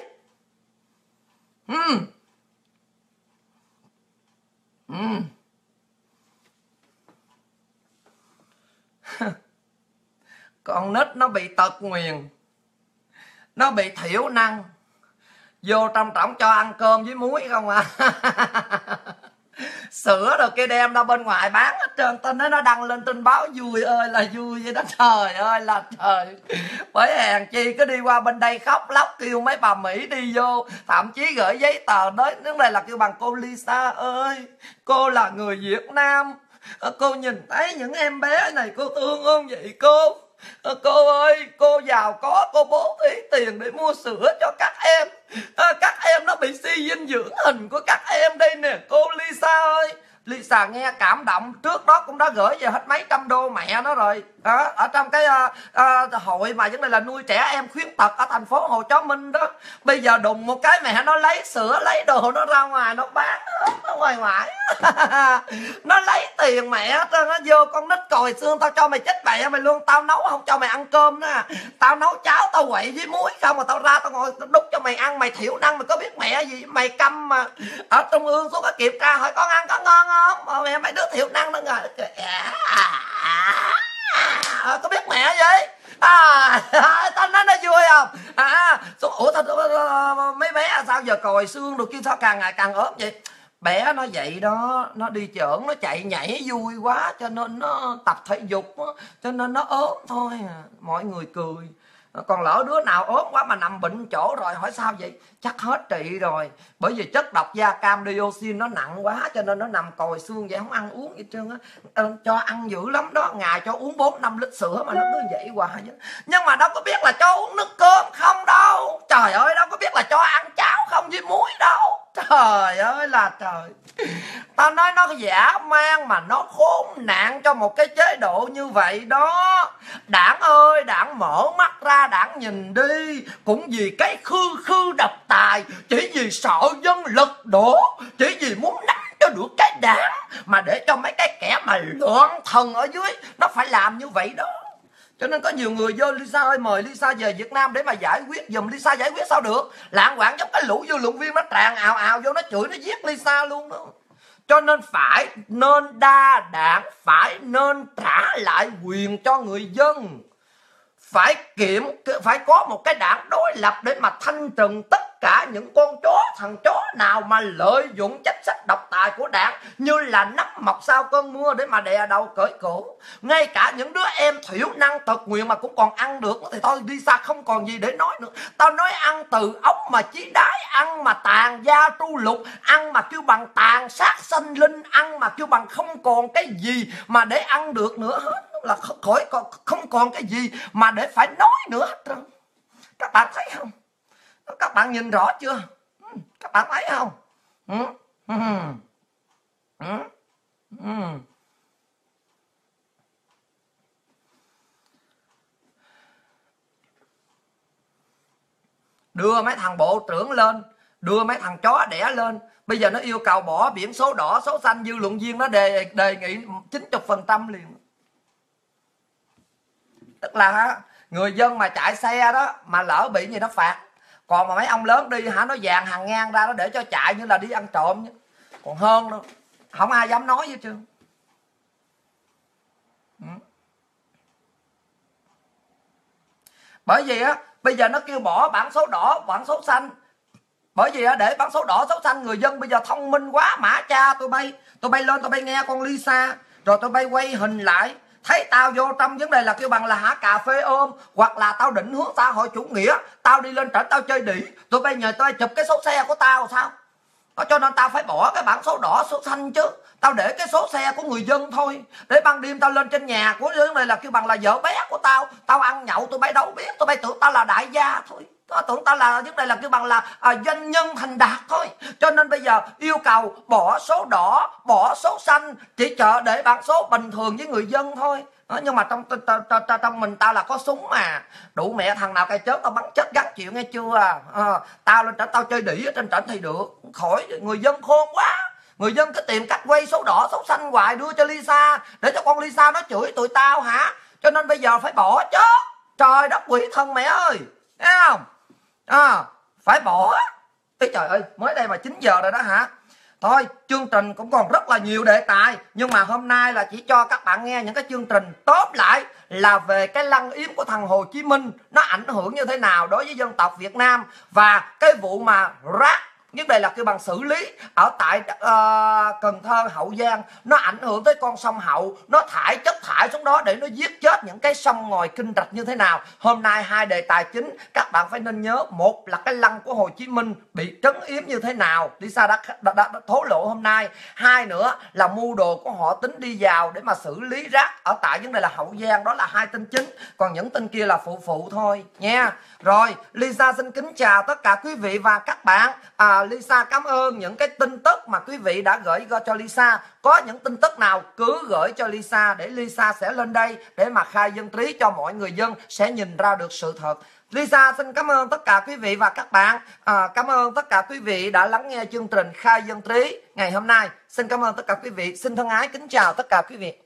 Con nít nó bị tật nguyền, nó bị thiểu năng, vô trong trỏng cho ăn cơm với muối không à. Sữa rồi kia đem ra bên ngoài bán hết trơn. Tao nói nó đăng lên tin báo vui ơi là vui vậy đó, trời ơi là trời. Bởi hèn chi cứ đi qua bên đây khóc lóc kêu mấy bà Mỹ đi vô, thậm chí gửi giấy tờ đến nước này là kêu bằng cô Lisa ơi, cô là người Việt Nam, cô nhìn thấy những em bé này cô thương không vậy cô? Cô ơi, cô giàu có, cô bố thí tiền để mua sữa cho các em. Các em nó bị suy dinh dưỡng, hình của các em đây nè cô Lisa ơi. Lisa nghe cảm động, trước đó cũng đã gửi về hết mấy trăm đô mẹ nó rồi đó, ở trong cái hội mà vấn đề là nuôi trẻ em khuyết tật ở thành phố Hồ Chí Minh đó. Bây giờ đùng một cái mẹ nó lấy sữa lấy đồ nó ra ngoài nó bán ở ngoài ngoại nó lấy tiền mẹ nó vô con nít còi xương. Tao cho mày chết mẹ mày luôn, tao nấu không cho mày ăn cơm đó, tao nấu cháo tao quậy với muối không mà tao ra tao ngồi tao đút cho mày ăn. Mày thiểu năng mày có biết mẹ gì, mày câm mà. Ở Trung ương xuống có kiểm tra hỏi con ăn có ngon không mà mẹ mày đứa thiểu năng nó ngồi có biết mẹ vậy tao nói nó vui không ủa mấy bé sao giờ còi xương được kia sao càng ngày càng ốm vậy. Bé nó vậy đó, nó đi chưởng nó chạy nhảy vui quá cho nên nó tập thể dục cho nên nó ốm thôi mọi người cười. Còn lỡ đứa nào ốm quá mà nằm bệnh chỗ rồi hỏi sao vậy, chắc hết trị rồi. Bởi vì chất độc da cam dioxin nó nặng quá cho nên nó nằm còi xương vậy, không ăn uống gì trơn á. Cho ăn dữ lắm đó, ngày cho uống 4-5 lít sữa mà nó cứ vậy hoài. Nhưng mà đâu có biết là cho uống nước cơm không đâu, trời ơi, đâu có biết là cho ăn cháo không với muối đâu. Trời ơi là trời, tao nói nó dã man mà nó khốn nạn cho một cái chế độ như vậy đó. Đảng ơi, đảng mở mắt ra đảng nhìn đi, cũng vì cái khư độc tài, chỉ vì sợ dân lật đổ, chỉ vì muốn nắm cho được cái đảng mà để cho mấy cái kẻ mà loạn thần ở dưới nó phải làm như vậy đó. Cho nên có nhiều người vô Lisa ơi mời Lisa về Việt Nam để mà giải quyết giùm. Lisa giải quyết sao được, lạng quạng giống cái lũ dư luận viên nó tràn ào ào vô nó chửi nó giết Lisa luôn đó. Cho nên nên đa đảng, nên trả lại quyền cho người dân, phải có một cái đảng đối lập để mà thanh trừng tất cả những con chó thằng chó nào mà lợi dụng chính sách độc tài của đảng như là nấm mọc sau cơn mưa để mà đè đầu cởi cổ. Ngay cả những đứa em thiểu năng tật nguyền mà cũng còn ăn được thì thôi đi xa không còn gì để nói nữa. Tao nói ăn từ ốc mà chí đái, ăn mà tàn da tru lục, ăn mà kêu bằng tàn sát sinh linh, ăn mà kêu bằng không còn cái gì mà để ăn được nữa hết, là không còn cái gì mà để phải nói nữa hết trơn. Các bạn thấy không? Các bạn nhìn rõ chưa? Các bạn thấy không? Đưa mấy thằng bộ trưởng lên, đưa mấy thằng chó đẻ lên. Bây giờ nó yêu cầu bỏ biển số đỏ số xanh, dư luận viên nó đề nghị 90% liền. Tức là người dân mà chạy xe đó mà lỡ bị gì nó phạt. Còn mà mấy ông lớn đi nó dàn hàng ngang ra đó để cho chạy như là đi ăn trộm. Còn hơn đâu, không ai dám nói với chưa. Bởi vì bây giờ nó kêu bỏ bản số đỏ bản số xanh. Bởi vì để bản số đỏ số xanh người dân bây giờ thông minh quá. Mã cha tôi bay lên tôi bay nghe con Lisa, rồi tôi bay quay hình lại, thấy tao vô trong vấn đề là kêu bằng là cà phê ôm, hoặc là tao định hướng xã hội chủ nghĩa, tao đi lên trển tao chơi đỉ, tụi bay nhờ tao chụp cái số xe của tao sao? Cho nên tao phải bỏ cái bản số đỏ số xanh chứ. Tao để cái số xe của người dân thôi, để ban đêm tao lên trên nhà của vấn đề là kêu bằng là vợ bé của tao, tao ăn nhậu tụi bay đâu biết, tụi bay tưởng tao là đại gia thôi, tưởng tao là vấn đề là kêu bằng là doanh nhân thành đạt thôi. Cho nên bây giờ yêu cầu bỏ số đỏ bỏ số xanh, chỉ chờ để bản số bình thường với người dân thôi. Nhưng mà trong mình tao là có súng mà, đủ mẹ thằng nào cay chết tao bắn chết gắn chịu nghe chưa. Tao lên trển tao chơi đỉ ở trên trển thì được, khỏi người dân khôn quá. Người dân cứ tìm cách quay số đỏ số xanh hoài đưa cho Lisa, để cho con Lisa nó chửi tụi tao hả? Cho nên bây giờ phải bỏ chứ. Trời đất quỷ thân mẹ ơi, thấy không? Phải bỏ. Ê trời ơi, mới đây mà 9 giờ rồi đó hả? Thôi, chương trình cũng còn rất là nhiều đề tài, nhưng mà hôm nay là chỉ cho các bạn nghe những cái chương trình tóm lại là về cái lăng yếm của thằng Hồ Chí Minh nó ảnh hưởng như thế nào đối với dân tộc Việt Nam, và cái vụ mà rác vấn đề là kêu bằng xử lý ở tại Cần Thơ, Hậu Giang, nó ảnh hưởng tới con sông Hậu, nó thải chất thải xuống đó để nó giết chết những cái sông ngòi kinh rạch như thế nào. Hôm nay 2 đề tài chính các bạn phải nên nhớ. Một là cái lăng của Hồ Chí Minh bị trấn yếm như thế nào, Lisa đã thổ lộ hôm nay. 2 nữa là mưu đồ của họ tính đi vào để mà xử lý rác ở tại vấn đề là Hậu Giang. Đó là 2 tin chính, còn những tin kia là phụ thôi nha. Rồi Lisa xin kính chào tất cả quý vị và các bạn. Lisa cảm ơn những cái tin tức mà quý vị đã gửi cho Lisa. Có những tin tức nào cứ gửi cho Lisa để Lisa sẽ lên đây để mà khai dân trí cho mọi người dân sẽ nhìn ra được sự thật. Lisa xin cảm ơn tất cả quý vị và các bạn. Cảm ơn tất cả quý vị đã lắng nghe chương trình khai dân trí ngày hôm nay. Xin cảm ơn tất cả quý vị. Xin thân ái kính chào tất cả quý vị.